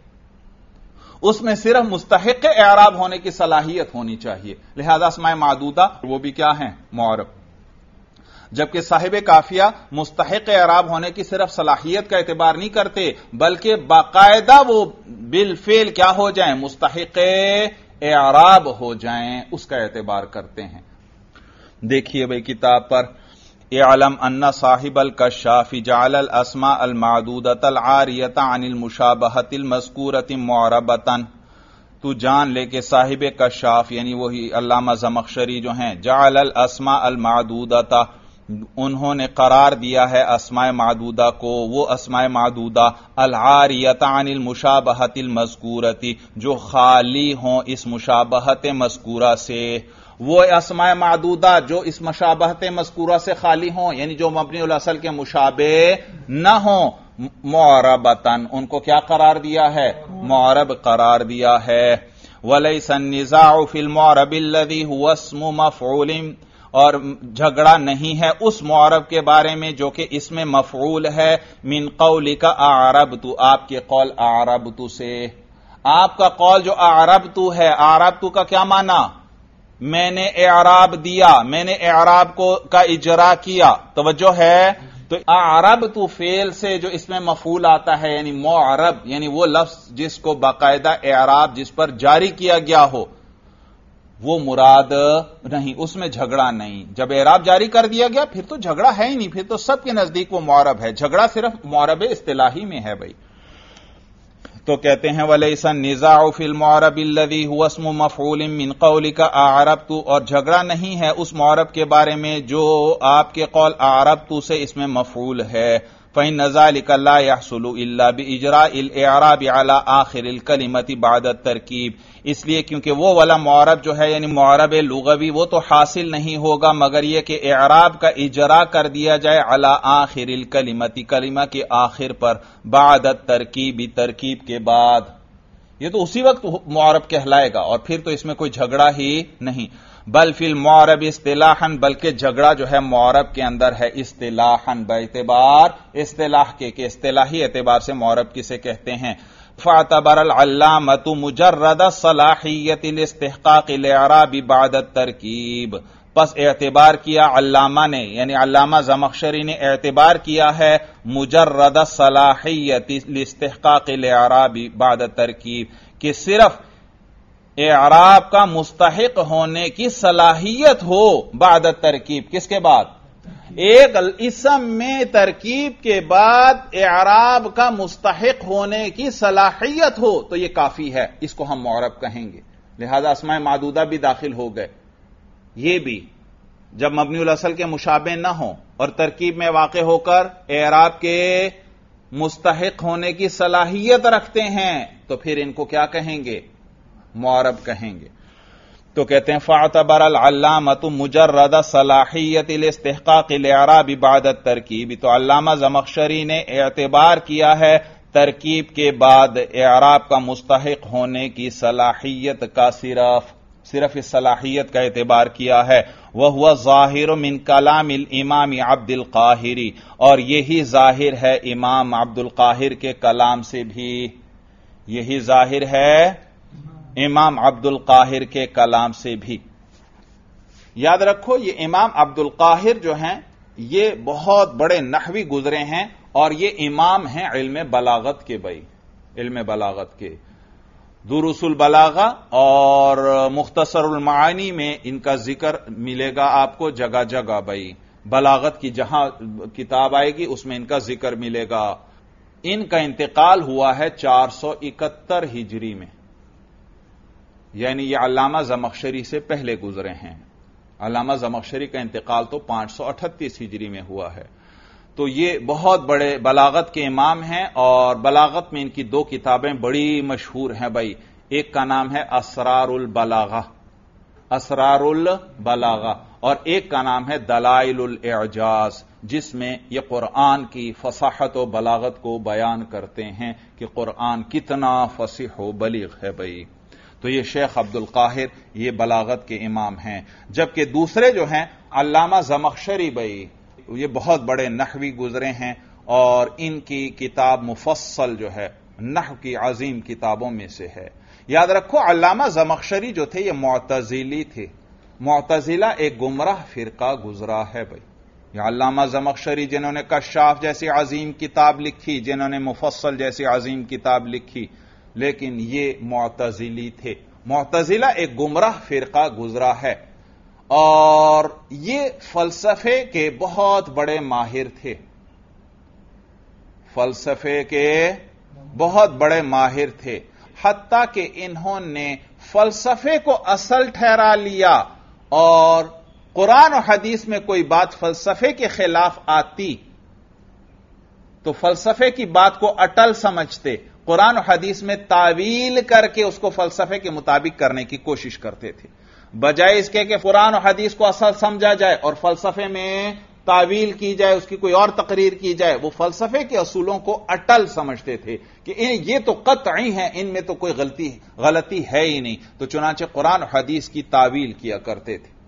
A: اس میں صرف مستحق اعراب ہونے کی صلاحیت ہونی چاہیے، لہذا اسماء معدودہ وہ بھی کیا ہیں؟ معرب۔ جبکہ صاحب کافیہ مستحق اعراب ہونے کی صرف صلاحیت کا اعتبار نہیں کرتے، بلکہ باقاعدہ وہ بالفعل کیا ہو جائیں؟ مستحق اعراب ہو جائیں، اس کا اعتبار کرتے ہیں۔ دیکھیے بھئی کتاب پر، اعلم ان صاحب الکشاف جعل الاسماء المعدودۃ العاریۃ عن المشابہۃ المذکورۃ معربۃ، تو جان لے کہ صاحب کشاف یعنی وہی علامہ زمخشری جو ہیں، جعل الاسماء المعدودۃ، انہوں نے قرار دیا ہے اسماء معدودہ کو، وہ اسماء معدودہ العاریۃ عن المشابہۃ المذکورۃ، جو خالی ہوں اس مشابہت مذکورہ سے، وہ اسماء معدودہ جو اس مشابہت مذکورہ سے خالی ہوں، یعنی جو مبنی الاصل کے مشابہ نہ ہوں، معربتاً، ان کو کیا قرار دیا ہے؟ معرب قرار دیا ہے۔ وَلَيْسَ النِّزَاعُ فِي الْمُعْرَبِ الَّذِي هُوَ اسْمُ مَفْعُولٍ، اور جھگڑا نہیں ہے اس معرب کے بارے میں جو کہ اس میں مفعول ہے، من قولک اعربت، آپ کے قول اعربت سے، آپ کا قول جو اعربت ہے، اعربت کا کیا معنی؟ میں نے اعراب دیا، میں نے اعراب کا اجرا کیا، توجہ ہے؟ تو اعربت فعل سے جو اس میں مفعول آتا ہے، یعنی معرب، یعنی وہ لفظ جس کو باقاعدہ اعراب جس پر جاری کیا گیا ہو، وہ مراد نہیں، اس میں جھگڑا نہیں۔ جب اعراب جاری کر دیا گیا پھر تو جھگڑا ہے ہی نہیں، پھر تو سب کے نزدیک وہ معرب ہے، جھگڑا صرف معرب اصطلاحی میں ہے بھائی۔ تو کہتے ہیں وَلَيْسَ النِّزَاعُ فِي الْمُعْرَبِ الَّذِي هُوَ اسْمُ مَفْعُولٍ مِّن قَوْلِكَ أَعْرَبْتُ، اور جھگڑا نہیں ہے اس معرب کے بارے میں جو آپ کے قول اعربت سے اس میں مفعول ہے۔ فَإِنَّ ذَلِكَ لَا يَحْصُلُ إِلَّا بِإِجْرَاءِ الْإِعْرَابِ عَلَى آخِرِ الْكَلِمَةِ بَعْدَ التَّرْكِيب، اس لیے کیونکہ وہ والا معرب جو ہے یعنی معرب لغوی، وہ تو حاصل نہیں ہوگا مگر یہ کہ اعراب کا اجرا کر دیا جائے علی آخر الکلمۃ، کلمہ کے آخر پر، بعد الترکیب، ترکیب کے بعد، یہ تو اسی وقت معرب کہلائے گا، اور پھر تو اس میں کوئی جھگڑا ہی نہیں۔ بل فی المعرب اصطلاحا، بلکہ جھگڑا جو ہے معرب کے اندر ہے اصطلاحا، باعتبار اصطلاح کے، کہ اصطلاحی اعتبار سے معرب کسے کہتے ہیں۔ فاعتبر العلامۃ مجرد صلاحیت الاستحقاق الاعراب بعد الترکیب، پس اعتبار کیا علامہ نے، یعنی علامہ زمخشری نے اعتبار کیا ہے مجرد صلاحیت الاستحقاق الاعراب بعد الترکیب، کہ صرف اعراب کا مستحق ہونے کی صلاحیت ہو بعد الترکیب، کس کے بعد؟ ایک اسم میں ترکیب کے بعد اعراب کا مستحق ہونے کی صلاحیت ہو تو یہ کافی ہے، اس کو ہم معرب کہیں گے. لہذا اسماء معدودہ بھی داخل ہو گئے. یہ بھی جب مبنی الاصل کے مشابہ نہ ہوں اور ترکیب میں واقع ہو کر اعراب کے مستحق ہونے کی صلاحیت رکھتے ہیں تو پھر ان کو کیا کہیں گے؟ معرب کہیں گے. تو کہتے ہیں فاعتبر العلامۃ مجرد صلاحیت الاستحقاق الاعراب بعد الترکیب. تو علامہ زمخشری نے اعتبار کیا ہے ترکیب کے بعد اعراب کا مستحق ہونے کی صلاحیت کا، صرف اس صلاحیت کا اعتبار کیا ہے. وَهُوَ ظَاهِرٌ مِنْ كَلَامِ الْإِمَامِ عبد القاہر، اور یہی ظاہر ہے امام عبد القاہر کے کلام سے بھی، یہی ظاہر ہے امام عبد القاہر کے کلام سے بھی. یاد رکھو یہ امام عبد القاہر جو ہیں یہ بہت بڑے نحوی گزرے ہیں اور یہ امام ہیں علم بلاغت کے. بھائی علم بلاغت کے دروس البلاغہ اور مختصر المعانی میں ان کا ذکر ملے گا آپ کو جگہ جگہ. بھائی بلاغت کی جہاں کتاب آئے گی اس میں ان کا ذکر ملے گا. ان کا انتقال ہوا ہے 471 ہجری میں، یعنی یہ علامہ زمخشری سے پہلے گزرے ہیں. علامہ زمخشری کا انتقال تو 538 ہجری میں ہوا ہے. تو یہ بہت بڑے بلاغت کے امام ہیں اور بلاغت میں ان کی 2 کتابیں بڑی مشہور ہیں. بھائی ایک کا نام ہے اسرار البلاغہ، اسرار البلاغہ، اور ایک کا نام ہے دلائل الاعجاز، جس میں یہ قرآن کی فصاحت و بلاغت کو بیان کرتے ہیں کہ قرآن کتنا فصیح و بلیغ ہے. بھائی تو یہ شیخ عبد القاہر یہ بلاغت کے امام ہیں. جبکہ دوسرے جو ہیں علامہ زمخشری، بھائی یہ بہت بڑے نحوی گزرے ہیں اور ان کی کتاب مفصل جو ہے نحو کی عظیم کتابوں میں سے ہے. یاد رکھو علامہ زمخشری جو تھے یہ معتزلی تھے. معتزلہ ایک گمراہ فرقہ گزرا ہے. بھائی یہ علامہ زمخشری جنہوں نے کشاف جیسی عظیم کتاب لکھی، جنہوں نے مفصل جیسی عظیم کتاب لکھی، لیکن یہ معتزلی تھے. معتزلہ ایک گمراہ فرقہ گزرا ہے اور یہ فلسفے کے بہت بڑے ماہر تھے. فلسفے کے بہت بڑے ماہر تھے، حتیٰ کہ انہوں نے فلسفے کو اصل ٹھہرا لیا اور قرآن و حدیث میں کوئی بات فلسفے کے خلاف آتی تو فلسفے کی بات کو اٹل سمجھتے، قرآن و حدیث میں تعویل کر کے اس کو فلسفے کے مطابق کرنے کی کوشش کرتے تھے. بجائے اس کے کہ قرآن و حدیث کو اصل سمجھا جائے اور فلسفے میں تعویل کی جائے، اس کی کوئی اور تقریر کی جائے، وہ فلسفے کے اصولوں کو اٹل سمجھتے تھے کہ یہ تو قطعی ہیں، ان میں تو کوئی غلطی ہے ہی نہیں. تو چنانچہ قرآن و حدیث کی تعویل کیا کرتے تھے.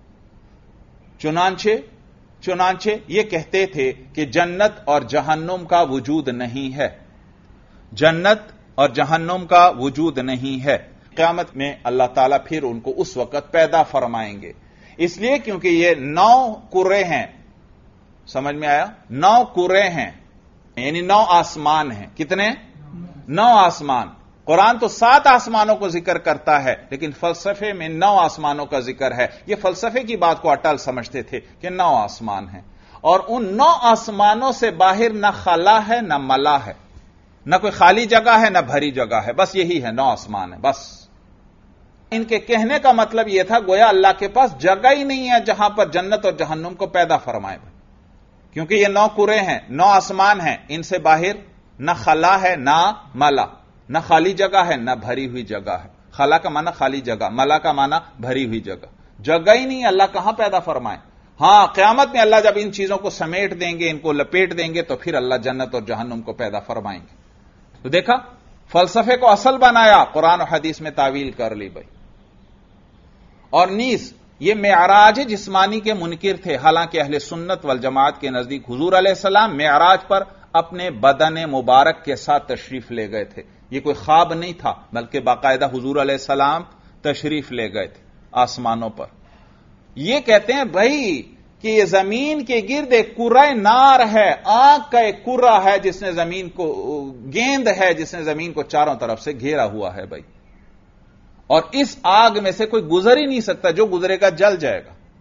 A: چنانچہ یہ کہتے تھے کہ جنت اور جہنم کا وجود نہیں ہے، جنت اور جہنم کا وجود نہیں ہے. قیامت میں اللہ تعالیٰ پھر ان کو اس وقت پیدا فرمائیں گے، اس لیے کیونکہ یہ 9 کرے ہیں. سمجھ میں آیا؟ 9 کرے ہیں یعنی 9 آسمان ہیں. کتنے؟ 9 آسمان. قرآن تو 7 آسمانوں کو ذکر کرتا ہے لیکن فلسفے میں 9 آسمانوں کا ذکر ہے. یہ فلسفے کی بات کو اٹل سمجھتے تھے کہ 9 آسمان ہیں اور ان 9 آسمانوں سے باہر نہ خلا ہے نہ ملا ہے، نہ کوئی خالی جگہ ہے نہ بھری جگہ ہے، بس یہی ہے 9 آسمان ہے. بس ان کے کہنے کا مطلب یہ تھا گویا اللہ کے پاس جگہ ہی نہیں ہے جہاں پر جنت اور جہنم کو پیدا فرمائے، کیونکہ یہ 9 کرے ہیں، 9 آسمان ہیں، ان سے باہر نہ خلا ہے نہ ملا، نہ خالی جگہ ہے نہ بھری ہوئی جگہ ہے. خلا کا معنی خالی جگہ، ملا کا معنی بھری ہوئی جگہ. جگہ ہی نہیں، اللہ کہاں پیدا فرمائے. ہاں قیامت میں اللہ جب ان چیزوں کو سمیٹ دیں گے، ان کو لپیٹ دیں گے تو پھر اللہ جنت اور جہنم کو پیدا فرمائیں گے. تو دیکھا فلسفے کو اصل بنایا، قرآن و حدیث میں تعویل کر لی. بھائی اور نیز یہ معراج جسمانی کے منکر تھے، حالانکہ اہل سنت والجماعت کے نزدیک حضور علیہ السلام معراج پر اپنے بدن مبارک کے ساتھ تشریف لے گئے تھے. یہ کوئی خواب نہیں تھا بلکہ باقاعدہ حضور علیہ السلام تشریف لے گئے تھے آسمانوں پر. یہ کہتے ہیں بھائی کہ یہ زمین کے گرد ایک کرہ نار ہے، آگ کا ایک کرہ ہے جس نے زمین کو، گیند ہے جس نے زمین کو چاروں طرف سے گھیرا ہوا ہے. بھائی اور اس آگ میں سے کوئی گزر ہی نہیں سکتا، جو گزرے گا جل جائے گا.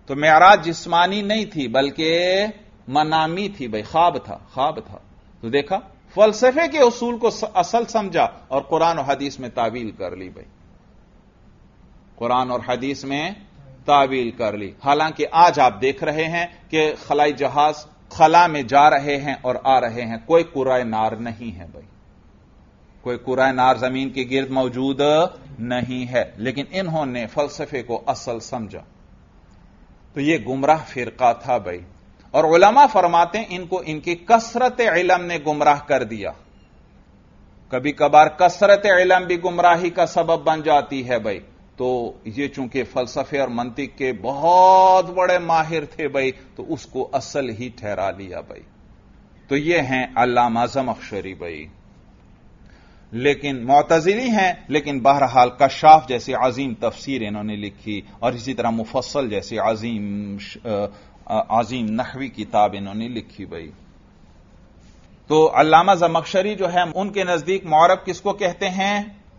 A: تو معراج جسمانی نہیں تھی بلکہ منامی تھی بھائی، خواب تھا، خواب تھا. تو دیکھا فلسفے کے اصول کو اصل سمجھا اور قرآن اور حدیث میں تعویل کر لی بھائی، قرآن اور حدیث میں تعویل کر لی. حالانکہ آج آپ دیکھ رہے ہیں کہ خلائی جہاز خلا میں جا رہے ہیں اور آ رہے ہیں، کوئی کرۂ نار نہیں ہے بھائی، کوئی کرۂ نار زمین کے گرد موجود نہیں ہے، لیکن انہوں نے فلسفے کو اصل سمجھا. تو یہ گمراہ فرقہ تھا بھائی. اور علماء فرماتے ہیں ان کو ان کی کثرت علم نے گمراہ کر دیا. کبھی کبھار کثرت علم بھی گمراہی کا سبب بن جاتی ہے بھائی. تو یہ چونکہ فلسفے اور منطق کے بہت بڑے ماہر تھے بھائی، تو اس کو اصل ہی ٹھہرا لیا بھائی. تو یہ ہیں علامہ زمخشری بھائی، لیکن معتزلی ہیں، لیکن بہرحال کشاف جیسی عظیم تفسیر انہوں نے لکھی، اور اسی طرح مفصل جیسی عظیم نحوی کتاب انہوں نے لکھی بھائی. تو علامہ زمخشری جو ہے ان کے نزدیک معرب کس کو کہتے ہیں؟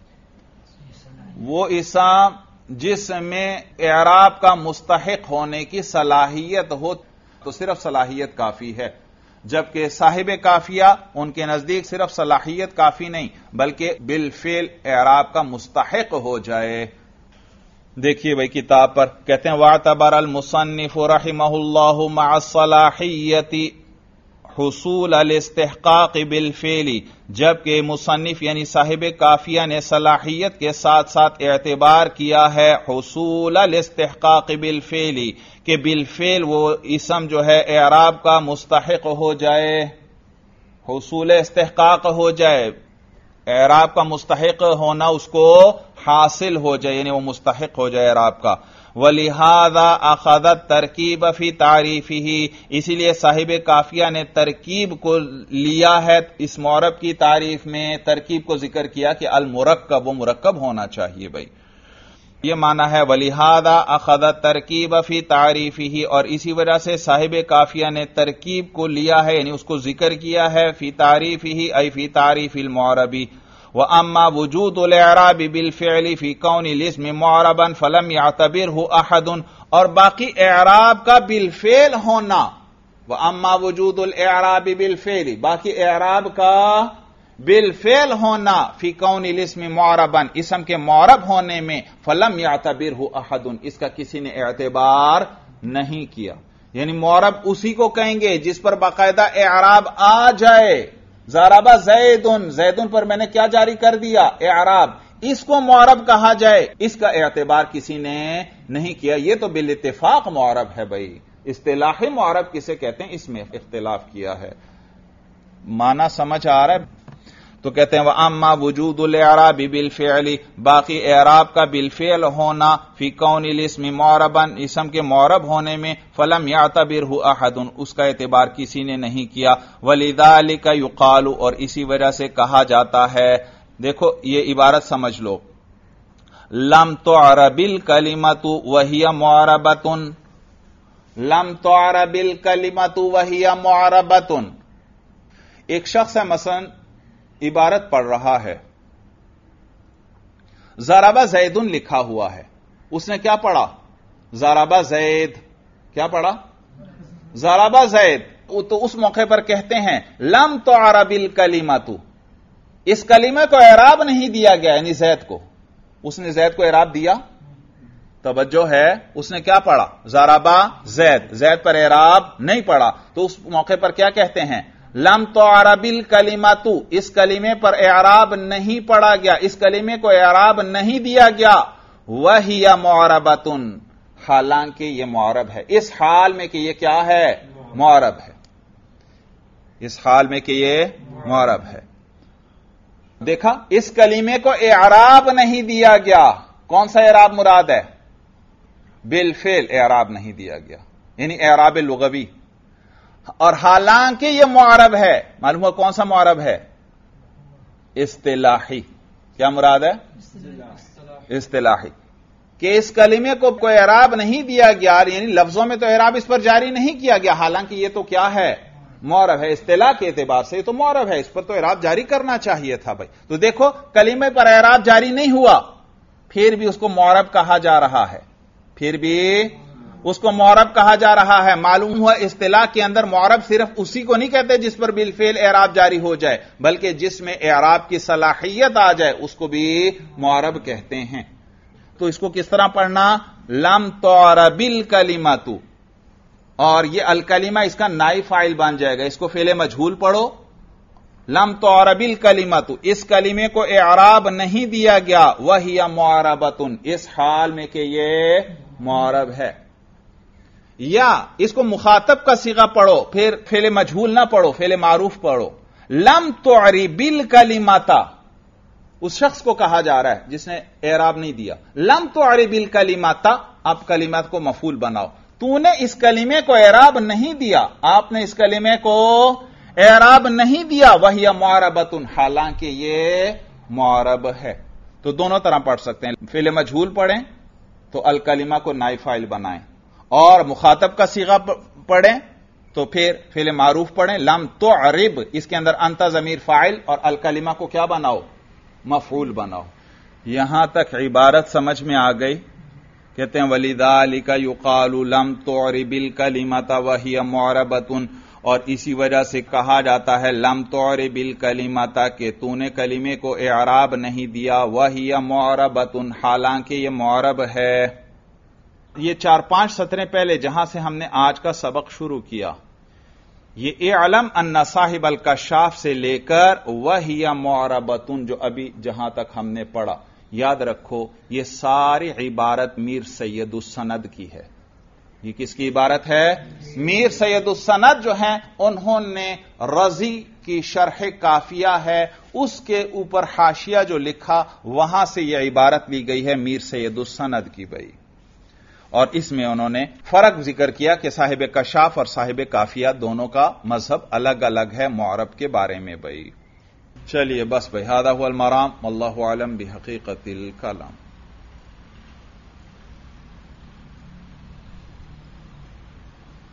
A: وہ اسم جس میں اعراب کا مستحق ہونے کی صلاحیت ہو، تو صرف صلاحیت کافی ہے. جبکہ صاحب کافیہ ان کے نزدیک صرف صلاحیت کافی نہیں بلکہ بالفعل اعراب کا مستحق ہو جائے. دیکھیے بھائی کتاب پر کہتے ہیں واعتبر المصنف رحمہ اللہ مع الصلاحیت حصول الاستحقاق بالفعل، جبکہ مصنف یعنی صاحب کافیہ نے صلاحیت کے ساتھ ساتھ اعتبار کیا ہے حصول الاستحقاق بالفعل، کہ بالفعل وہ اسم جو ہے اعراب کا مستحق ہو جائے، حصول استحقاق ہو جائے، اعراب کا مستحق ہونا اس کو حاصل ہو جائے، یعنی وہ مستحق ہو جائے اعراب کا. وَلِهَذَا أَخَذَ التَّرْكِيبَ فِي تَعْرِيفِهِ، اسی لیے صاحب کافیہ نے ترکیب کو لیا ہے اس معرب کی تعریف میں، ترکیب کو ذکر کیا کہ المرکب، وہ مرکب ہونا چاہیے بھائی. یہ معنی ہے وَلِهَذَا أَخَذَ التَّرْكِيبَ فِي تَعْرِيفِهِ، اور اسی وجہ سے صاحب کافیہ نے ترکیب کو لیا ہے، یعنی اس کو ذکر کیا ہے فی تعریفہ ای فی تعریف المعرب. وَأَمَّا وُجُودُ الْإِعْرَابِ بِالْفِعْلِ فِي كَوْنِ الْاسْمِ مُعْرَبًا فَلَمْ يَعْتَبِرْهُ أَحَدٌ، اور باقی اعراب کا بالفعل ہونا، وَأَمَّا وُجُودُ الْإِعْرَابِ بِالْفِعْلِ، باقی اعراب کا بالفعل ہونا فی کون الاسم معربا، اسم کے معرب ہونے میں، فلم یعتبرہ احد، اس کا کسی نے اعتبار نہیں کیا. یعنی معرب اسی کو کہیں گے جس پر باقاعدہ اعراب آ جائے. ضرب زیدن، زیدن پر میں نے کیا جاری کر دیا؟ اعراب. اس کو معرب کہا جائے، اس کا اعتبار کسی نے نہیں کیا. یہ تو بالاتفاق معرب ہے بھائی. اصطلاحی معرب کسے کہتے ہیں اس میں اختلاف کیا ہے. معنی سمجھ آ رہا ہے؟ تو کہتے ہیں وَأَمَّا وُجُودُ الْإِعْرَابِ بِالْفِعْلِ، باقی اعراب کا بالفعل ہونا فی کون الاسم معربا، اسم کے معرب ہونے میں، فلم یعتبرہ احد، اس کا اعتبار کسی نے نہیں کیا. وَلِذَلِكَ يُقَالُ، اور اسی وجہ سے کہا جاتا ہے، دیکھو یہ عبارت سمجھ لو، لم تعرب الکلمۃ وہی معربۃ، لم تعرب الکلمۃ وہی معربۃ. ایک شخص ہے مثلا عبارت پڑھ رہا ہے، ضرب زیدن لکھا ہوا ہے، اس نے کیا پڑھا؟ ضرب زید. کیا پڑھا؟ ضرب زید. تو اس موقع پر کہتے ہیں لم تعرب الکلمۃ، اس کلمے کو اعراب نہیں دیا گیا، یعنی زید کو. اس نے زید کو اعراب دیا؟ توجہ ہے، اس نے کیا پڑھا؟ ضرب زید، زید پر اعراب نہیں پڑھا. تو اس موقع پر کیا کہتے ہیں؟ لم تعرب الکلمۃ، اس کلمے پر اعراب نہیں پڑھا گیا، اس کلمے کو اعراب نہیں دیا گیا. وہی معربۃ، حالانکہ یہ معرب ہے، اس حال میں کہ یہ کیا ہے؟ معرب ہے. اس حال میں کہ یہ معرب ہے. دیکھا، اس کلمے کو اعراب نہیں دیا گیا. کون سا اعراب مراد ہے؟ بالفعل اعراب نہیں دیا گیا، یعنی اعراب لغوی. اور حالانکہ یہ معرب ہے، معلوم ہوا کون سا معرب ہے؟ اصطلاحی. کیا مراد ہے؟ اصطلاحی. کہ اس کلمے کو کوئی اعراب نہیں دیا گیا، یعنی لفظوں میں تو اعراب اس پر جاری نہیں کیا گیا، حالانکہ یہ تو کیا ہے؟ معرب ہے. اصطلاح کے اعتبار سے یہ تو معرب ہے، اس پر تو اعراب جاری کرنا چاہیے تھا بھائی. تو دیکھو کلمے پر اعراب جاری نہیں ہوا، پھر بھی اس کو معرب کہا جا رہا ہے، پھر بھی उसको मुअरब कहा जा रहा है। मालूम हुआ इस्तिलाह के अंदर मुअरब सिर्फ उसी को नहीं कहते जिस पर बिलफेल एराब जारी हो जाए, बल्कि जिसमें एराब की सलाहियत आ जाए उसको भी मुअरब कहते हैं। तो इसको किस तरह पढ़ना? लम तुअरबिल कलिमतु, और ये अल कलिमा इसका नाइब फाइल बन जाएगा। इसको फेले मजहूल पढ़ो। लम तुअरबिल कलिमतु, इस कलिमे को एराब नहीं दिया गया। वहिया मुअरबतुन, इस हाल में कि ये मुअरब है। या इसको मुखातब का सीगा पढ़ो, फिर फेले मजहूल ना पढ़ो, फेले मारूफ पढ़ो। लम तुअरिबिल कलिमता, उस शख्स को कहा जा रहा है जिसने एराब नहीं दिया। लम तुअरिबिल कलिमता, अब कलिमत को मफूल बनाओ। तूने इस कलिमे को एराब नहीं दिया, आपने इस कलिमे को एराब नहीं दिया। वहिया मुअरबतुन, हालांकि ये मुअरब है। तो दोनों तरह पढ़ सकते हैं। फेले मजहूल पढ़ें तो अल कलिमा को नाइब फाइल बनाएं, और मुखातब का सीगा पढ़ें तो फिर फेले मारूफ पढ़ें। लम तुअरिब, इसके अंदर अंता ज़मीर फाइल और अल कलिमा को क्या बनाओ? मफूल बनाओ। यहां तक इबारत समझ में आ गई। कहते हैं वलिदालिका युकालु लम तुअरिबिल कलिमता वहिया मुअरबतुन, और इसी वजह से कहा जाता है लम तुअरिबिल कलिमता, के तूने कलिमे को एराब नहीं दिया। वहिया मुअरबतुन, हालांकि ये मुअरब है। ये 4-5 सतरें पहले जहां से हमने आज का सबक शुरू किया, ये इअलम अन्ना साहिबल कशाफ से लेकर वहिया मुअरबतुन, जो अभी जहां तक हमने पढ़ा, याद रखो ये सारी इबारत मीर सैयदुस सनद की है। ये किसकी इबारत है? मीर सैयदुस सनद जो हैं, उन्होंने रजी की शरह काफिया है, उसके ऊपर हाशिया जो लिखा, वहां से यह इबारत ली गई है मीर सैयदुस सनद की भाई। और इसमें उन्होंने फर्क जिक्र किया कि साहिब कशाफ और साहिब काफिया दोनों का मजहब अलग अलग है मुअरब के बारे में भाई। चलिए बस भाई, हादा हुवल मराम, वल्लाहु आलम बिहकीकतिल कलाम।